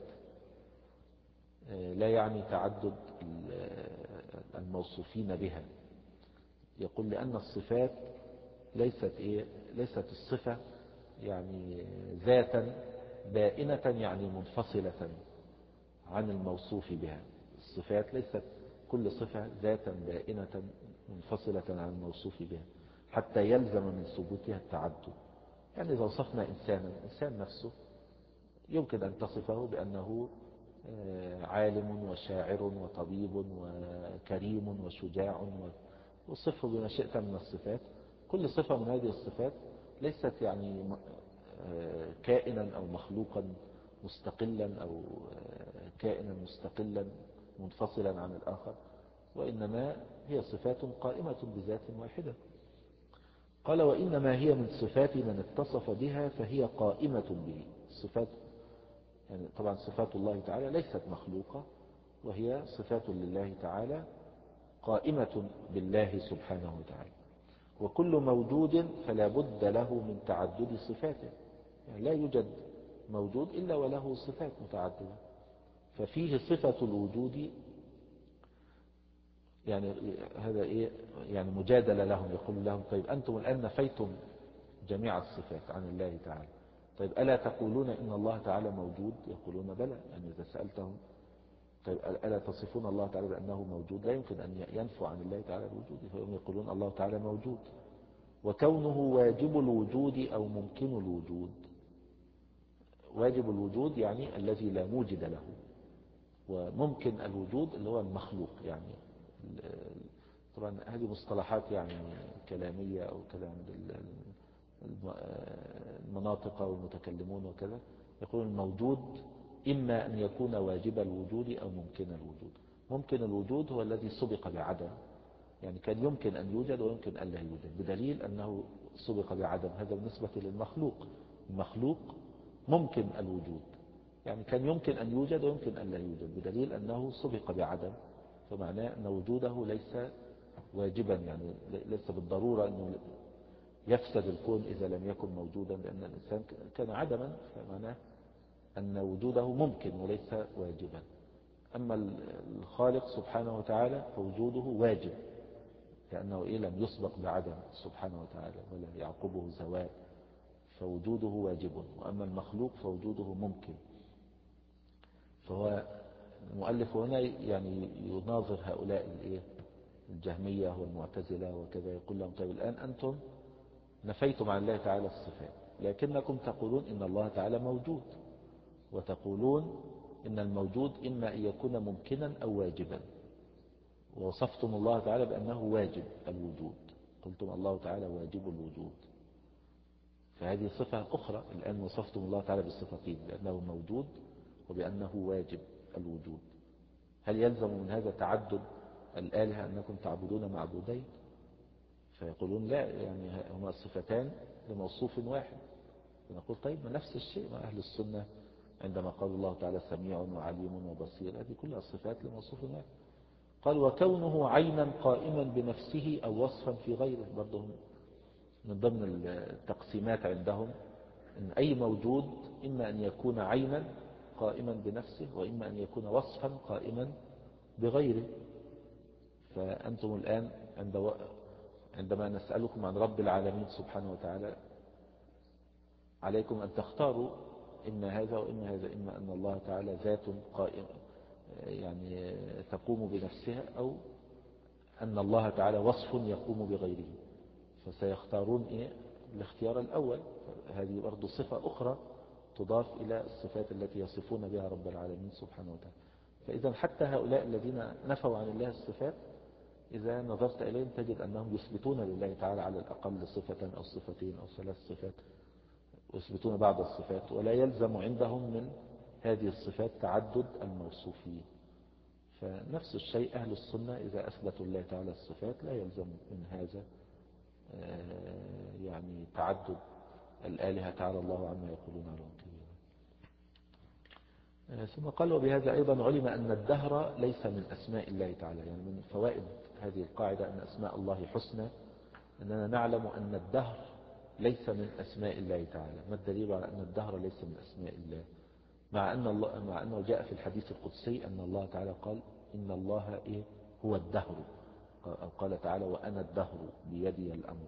لا يعني تعدد الموصوفين بها. يقول لأن الصفات ليست إيه؟ ليست الصفة يعني ذاتا بائنة يعني منفصلة عن الموصوف بها. الصفات ليست كل صفة ذاتا بائنة منفصلة عن الموصوف بها حتى يلزم من ثبوتها التعدد. يعني إذا وصفنا إنسانا، إنسان نفسه يمكن أن تصفه بأنه عالم وشاعر وطبيب وكريم وشجاع، وصفه بما شئت من الصفات. كل صفة من هذه الصفات ليست يعني كائنا أو مخلوقا مستقلا أو كائنا مستقلا منفصلا عن الآخر، وإنما هي صفات قائمة بذات واحدة. قال وإنما هي من صفات من اتصف بها فهي قائمة به. الصفات يعني طبعا صفات الله تعالى ليست مخلوقة، وهي صفات لله تعالى قائمة بالله سبحانه وتعالى. وكل موجود فلا بد له من تعدد صفاته، يعني لا يوجد موجود إلا وله صفات متعددة. ففيه صفة الوجود، يعني هذا إيه يعني مجادلة لهم، يقول لهم طيب أنتم الآن نفيتم جميع الصفات عن الله تعالى، طيب ألا تقولون إن الله تعالى موجود؟ يقولون بلى. يعني إذا سألتهم طيب ألا تصفون الله تعالى بأنه موجود؟ لا يمكن أن ينفوا عن الله تعالى الوجود، فهم يقولون الله تعالى موجود. وكونه واجب الوجود أو ممكن الوجود. واجب الوجود يعني الذي لا موجد له، وممكن الوجود اللي هو المخلوق. يعني طبعا هذه مصطلحات يعني كلامية أو كلام المناطق والمتكلمون وكذا، يقول الموجود إما أن يكون واجب الوجود أو ممكن الوجود. ممكن الوجود هو الذي سبق بعدم، يعني كان يمكن أن يوجد ويمكن أن لا يوجد، بدليل أنه سبق بعدم. هذا بالنسبة للمخلوق. المخلوق ممكن الوجود، يعني كان يمكن أن يوجد ويمكن أن لا يوجد، بدليل أنه سبق بعدم، فمعناه أن وجوده ليس واجبا، يعني ليس بالضرورة أنه يفسد الكون إذا لم يكن موجودا، لأن الإنسان كان عدما، فمعناه أن وجوده ممكن وليس واجبا. أما الخالق سبحانه وتعالى فوجوده واجب، لأنه إيه لم يسبق بعدم سبحانه وتعالى ولا يعقبه زوال، فوجوده واجب. وأما المخلوق فوجوده ممكن. فهو المؤلف هنا يعني يناظر هؤلاء الإيه الجهمية والمعتزلة وكذا، يقول لهم طيب الآن أنتم نفيتم عن الله تعالى الصفات، لكنكم تقولون إن الله تعالى موجود، وتقولون إن الموجود إما أن يكون ممكنا أو واجبا، ووصفتم الله تعالى بأنه واجب الوجود، قلتم الله تعالى واجب الوجود. فهذه صفة أخرى. الآن وصفتم الله تعالى بالصفتين، بأنه موجود وبأنه واجب الوجود. هل يلزم من هذا تعدد الآلهة أنكم تعبدون معبودين؟ فيقولون لا، يعني هما الصفتان لموصوف واحد. فنقول طيب ما نفس الشيء مع أهل السنة عندما قال الله تعالى سميع وعليم وبصير، هذه كلها صفات لموصوف واحد. قال وكونه عينا قائما بنفسه أو وصفا في غيره، برضه من ضمن التقسيمات عندهم أن أي موجود إما أن يكون عينا قائما بنفسه، وإما أن يكون وصفا قائما بغيره. فأنتم الآن عندما نسألكم عن رب العالمين سبحانه وتعالى عليكم أن تختاروا إما هذا وإما هذا، إما أن الله تعالى ذات قائمة يعني تقوم بنفسها، أو أن الله تعالى وصف يقوم بغيره، فسيختارون إيه الاختيار الأول. هذه برضو صفة أخرى تضاف إلى الصفات التي يصفون بها رب العالمين سبحانه وتعالى. فإذا حتى هؤلاء الذين نفوا عن الله الصفات إذا نظرت إليهم تجد أنهم يثبتون لله تعالى على الأقل صفة أو صفتين أو ثلاث صفات، ويثبتون بعض الصفات، ولا يلزم عندهم من هذه الصفات تعدد الموصوفين. فنفس الشيء أهل السنة إذا أثبتوا الله تعالى الصفات لا يلزم من هذا يعني تعدد الآلهة تعالى الله عما يقولون علوا كبيرا. ثم قال وبهذا أيضا علم أن الدهر ليس من أسماء الله تعالى. يعني من فوائد هذه القاعدة أن أسماء الله حسنى أننا نعلم أن الدهر ليس من أسماء الله تعالى. ما الدليل على أن الدهر ليس من أسماء الله؟ مع أن الله مع أنه جاء في الحديث القدسي أن الله تعالى قال إن الله إيه هو الدهر، أو قال تعالى وأنا الدهر بيدي الأمر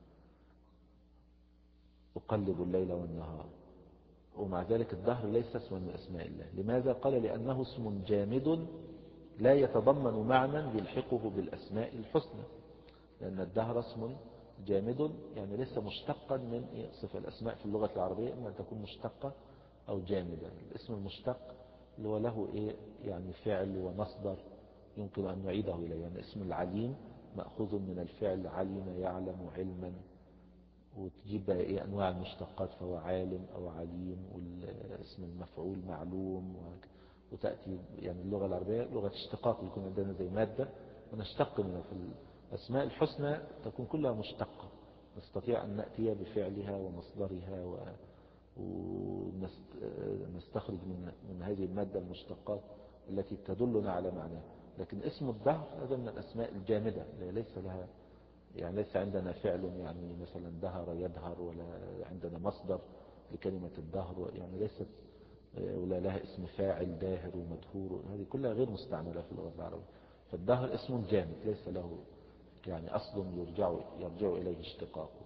أقلب الليل والنهار. ومع ذلك الدهر ليس اسما من أسماء الله. لماذا؟ قال لأنه اسم جامد لا يتضمن معنى يلحقه بالأسماء الحسنى، لأن الدهر اسم جامد يعني ليس مشتقا من صفة. الأسماء في اللغة العربية إما أن تكون مشتقة أو جامدة. الاسم المشتق اللي هو له إيه يعني فعل ومصدر يمكن أن نعيده إليه. يعني اسم العليم مأخوذ من الفعل علم يعلم علما، وتجيب بقى إيه أنواع المشتقات، فهو عالم أو عليم، والاسم المفعول معلوم، وتأتي يعني اللغة العربية لغة اشتقاق، يكون عندنا زي مادة ونشتق منها. في الأسماء الحسنى تكون كلها مشتقة، نستطيع أن نأتي بفعلها ومصدرها ونستخرج من من هذه المادة المشتقات التي تدلنا على معناها. لكن اسم الدهر هذا من الأسماء الجامدة ليس لها يعني ليس عندنا فعل يعني مثلا دهر يدهر، ولا عندنا مصدر لكلمة الدهر، يعني ليست ولا لها اسم فاعل داهر ومدهور، هذه كلها غير مستعملة في اللغة العربية. فالدهر اسم جامد ليس له يعني أصل يرجع يرجع إليه اشتقاقه.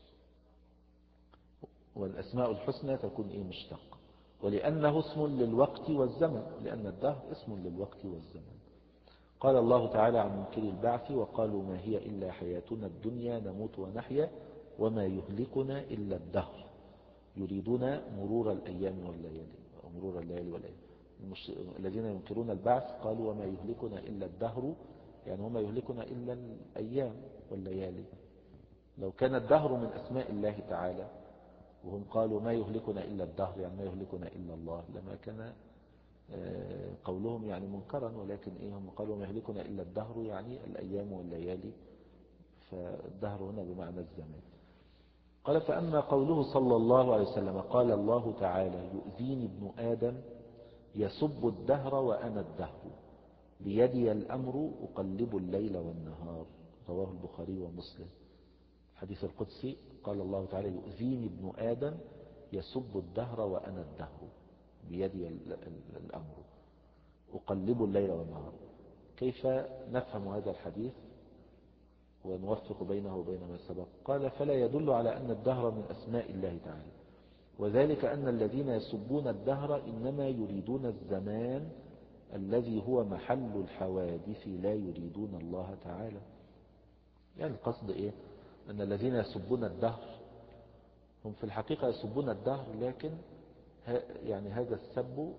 والأسماء الحسنى تكون إيه مشتقة، ولأنه اسم للوقت والزمن، لأن الدهر اسم للوقت والزمن. قال الله تعالى عن منكر البعث وقالوا ما هي إلا حياتنا الدنيا نموت ونحيا وما يهلكنا إلا الدهر يريدون مرور الأيام والليالي مرور الليالي والأيام. الذين ينكرون البعث قالوا وما يهلكنا إلا الدهر، يعني وما يهلكنا إلا الأيام والليالي. لو كان الدهر من أسماء الله تعالى وهم قالوا ما يهلكنا إلا الدهر، يعني ما يهلكنا إلا الله، لما كان قولهم يعني منكرا. ولكن إيه، هم قالوا ما يهلكنا إلا الدهر، يعني الأيام والليالي، فالدهر هنا بمعنى الزمان. قال فأما قوله صلى الله عليه وسلم قال الله تعالى يؤذيني ابن آدم يسب الدهر وأنا الدهر بيدي الأمر أقلب الليل والنهار، رواه البخاري ومسلم. الحديث القدسي قال الله تعالى يؤذيني ابن آدم يسب الدهر وأنا الدهر بيدي الأمر أقلب الليل والنهار. كيف نفهم هذا الحديث ونوفق بينه وبين ما سبق؟ قال فلا يدل على أن الدهر من أسماء الله تعالى، وذلك أن الذين يسبون الدهر إنما يريدون الزمان الذي هو محل الحوادث، لا يريدون الله تعالى. يعني القصد إيه؟ أن الذين يسبون الدهر هم في الحقيقة يسبون الدهر، لكن يعني هذا السب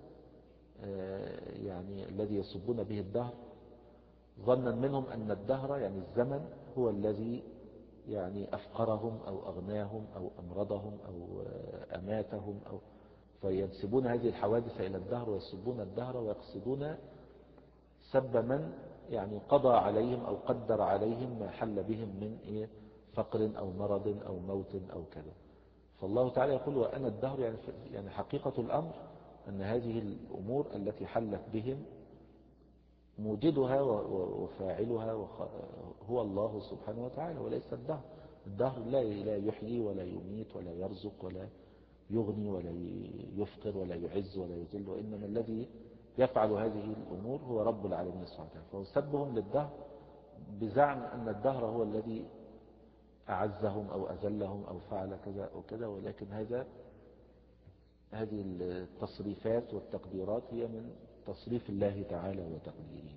يعني الذي يسبون به الدهر ظنا منهم أن الدهر يعني الزمن هو الذي يعني أفقرهم أو أغناهم أو أمرضهم أو أماتهم، أو فينسبون هذه الحوادث إلى الدهر ويسبون الدهر، ويقصدون سب من يعني قضى عليهم أو قدر عليهم ما حل بهم من إيه فقر أو مرض أو موت أو كذا. فالله تعالى يقول وأنا الدهر، يعني يعني حقيقة الأمر أن هذه الأمور التي حلت بهم موجدها وفاعلها هو الله سبحانه وتعالى وليس الدهر. الدهر لا لا يحيي ولا يميت ولا يرزق ولا يغني ولا يفقر ولا يعز ولا يذل، وإنما الذي يفعل هذه الأمور هو رب العالمين سبحانه وتعالى. فهو سبهم للدهر بزعم أن الدهر هو الذي أعزهم أو أذلهم أو فعل كذا أو كذا، ولكن هذا هذه التصريفات والتقديرات هي من تصريف الله تعالى وتقديره.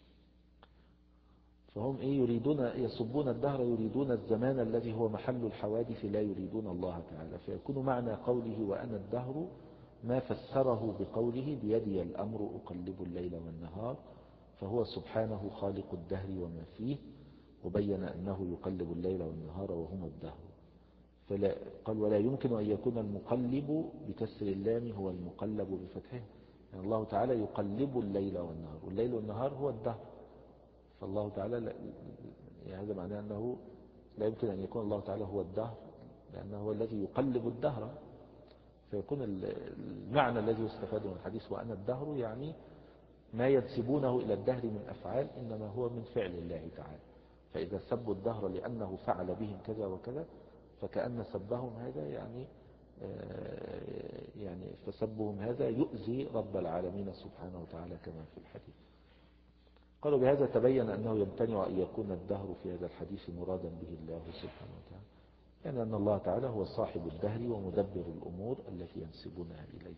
فهم إيه يريدون يسبون الدهر يريدون الزمان الذي هو محل الحوادث، لا يريدون الله تعالى. فيكون معنى قوله وأنا الدهر ما فسره بقوله بيدي الأمر أقلب الليل والنهار، فهو سبحانه خالق الدهر وما فيه، وبين أنه يقلب الليل والنهار وهما الدهر. فلا قال ولا يمكن أن يكون المقلب بكسر اللام هو المقلب بفتحه، يعني الله تعالى يقلب الليل والنهار، والليل والنهار هو الدهر. فالله تعالى لا يعني هذا معناه أنه لا يمكن أن يكون الله تعالى هو الدهر، لأنه هو الذي يقلب الدهر. فيكون المعنى الذي يستفاد من الحديث وأنا الدهر يعني ما ينسبونه إلى الدهر من أفعال إنما هو من فعل الله تعالى. فإذا سبوا الدهر لأنه فعل بهم كذا وكذا فكأن سبهم هذا يعني يعني فسبهم هذا يؤذي رب العالمين سبحانه وتعالى كما في الحديث. قالوا بهذا تبين أنه يمتنع أن يكون الدهر في هذا الحديث مرادا به الله سبحانه وتعالى، يعني أن الله تعالى هو صاحب الدهر ومدبر الأمور التي ينسبونها إليه.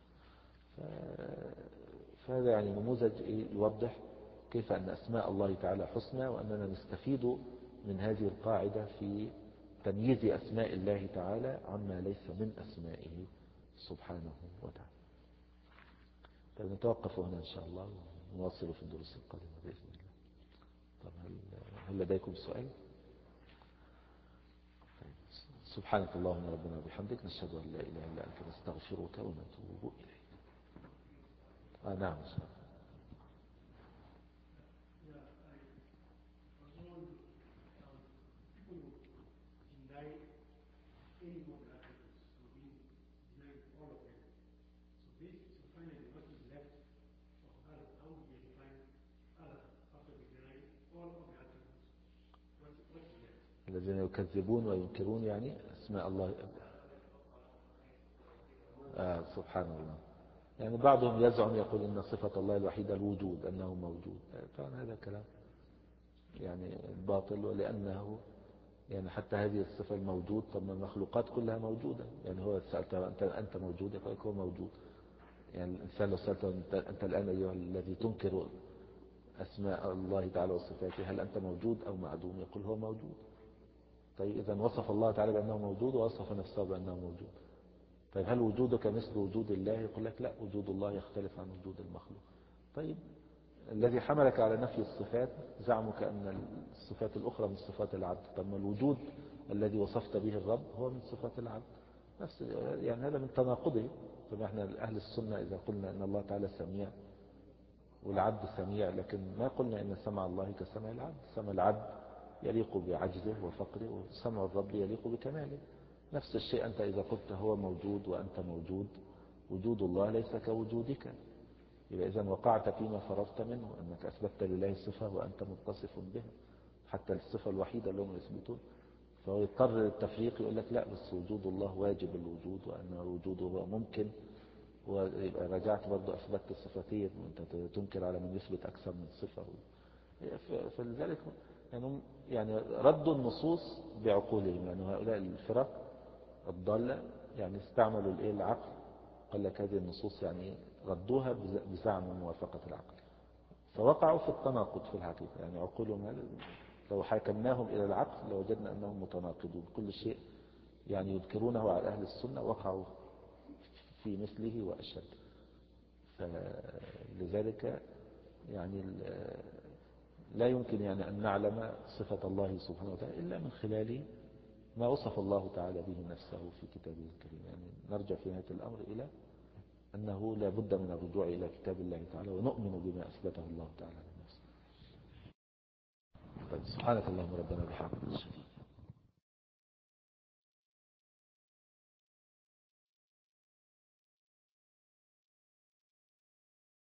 فهذا يعني نموذج يوضح كيف أن أسماء الله تعالى حسنى، وأننا نستفيد من هذه القاعدة في تمييز أسماء الله تعالى عما ليس من أسمائه سبحانه وتعالى. طيب نتوقف هنا إن شاء الله ونواصل في الدروس القادمة بإذن الله. طب هل, هل لديكم سؤال؟ طيب. سبحانك اللهم ربنا وبحمدك نشهد أن لا إله إلا أنت نستغفرك ونتوب إليك. آه نعم سؤال. الذين يكذبون وينكرون يعني أسماء الله. آه سبحان الله. يعني بعضهم يزعم يقول إن صفة الله الوحيدة الوجود، أنه موجود. طبعا هذا كلام يعني باطل، ولأنه يعني حتى هذه الصفة الموجود، طب المخلوقات كلها موجودة. يعني هو سألته أنت, أنت موجود، يقول هو موجود. يعني الإنسان لو سألته أنت, أنت الآن أيها الذي تنكر أسماء الله تعالى وصفاته هل أنت موجود أو معدوم، يقول هو موجود. طيب إذا وصف الله تعالى بأنه موجود ووصف نفسه بأنه موجود، طيب هل وجودك مثل وجود الله؟ يقول لك لا، وجود الله يختلف عن وجود المخلوق. طيب الذي حملك على نفي الصفات زعمك أن الصفات الأخرى من صفات العبد. طب ما الوجود الذي وصفت به الرب هو من صفات العبد نفس، يعني هذا من تناقضه. طب احنا أهل السنة إذا قلنا أن الله تعالى سميع والعبد سميع، لكن ما قلنا أن سمع الله كسمع العبد. سمع العبد يليق بعجزه وفقره، وسمع الرب يليق بكماله. نفس الشيء أنت إذا قلت هو موجود وأنت موجود، وجود الله ليس كوجودك. يبقى إذن وقعت فيما فررت منه، أنك أثبتت لله صفة وأنت متصف بها، حتى الصفة الوحيدة اللي هم يثبتون. فهو يضطر التفريق، يقول لك لا، بس وجود الله واجب الوجود، وأن وجوده هو ممكن. ويبقى رجعت برضو أثبتت الصفتين، وأنت تنكر على من يثبت أكثر من صفة. فلذلك يعني, يعني ردوا النصوص بعقولهم، يعني هؤلاء الفرق الضالة يعني استعملوا الايه العقل. قال لك هذه النصوص يعني ردوها بزعم موافقة العقل، فوقعوا في التناقض في الحقيقة. يعني عقولهم هذا لو حاكمناهم إلى العقل لوجدنا أنهم متناقضون. كل شيء يعني يذكرونه على أهل السنة وقعوا في مثله وأشد. فلذلك يعني لا يمكن يعني أن نعلم صفة الله سبحانه وتعالى إلا من خلال ما وصف الله تعالى به نفسه في كتابه الكريم. يعني نرجع في نهاية الأمر إلى أنه لا بد من الرجوع إلى كتاب الله تعالى، ونؤمن بما أثبته الله تعالى لنفسه. طيب سبحانك اللهم ربنا بحمدك.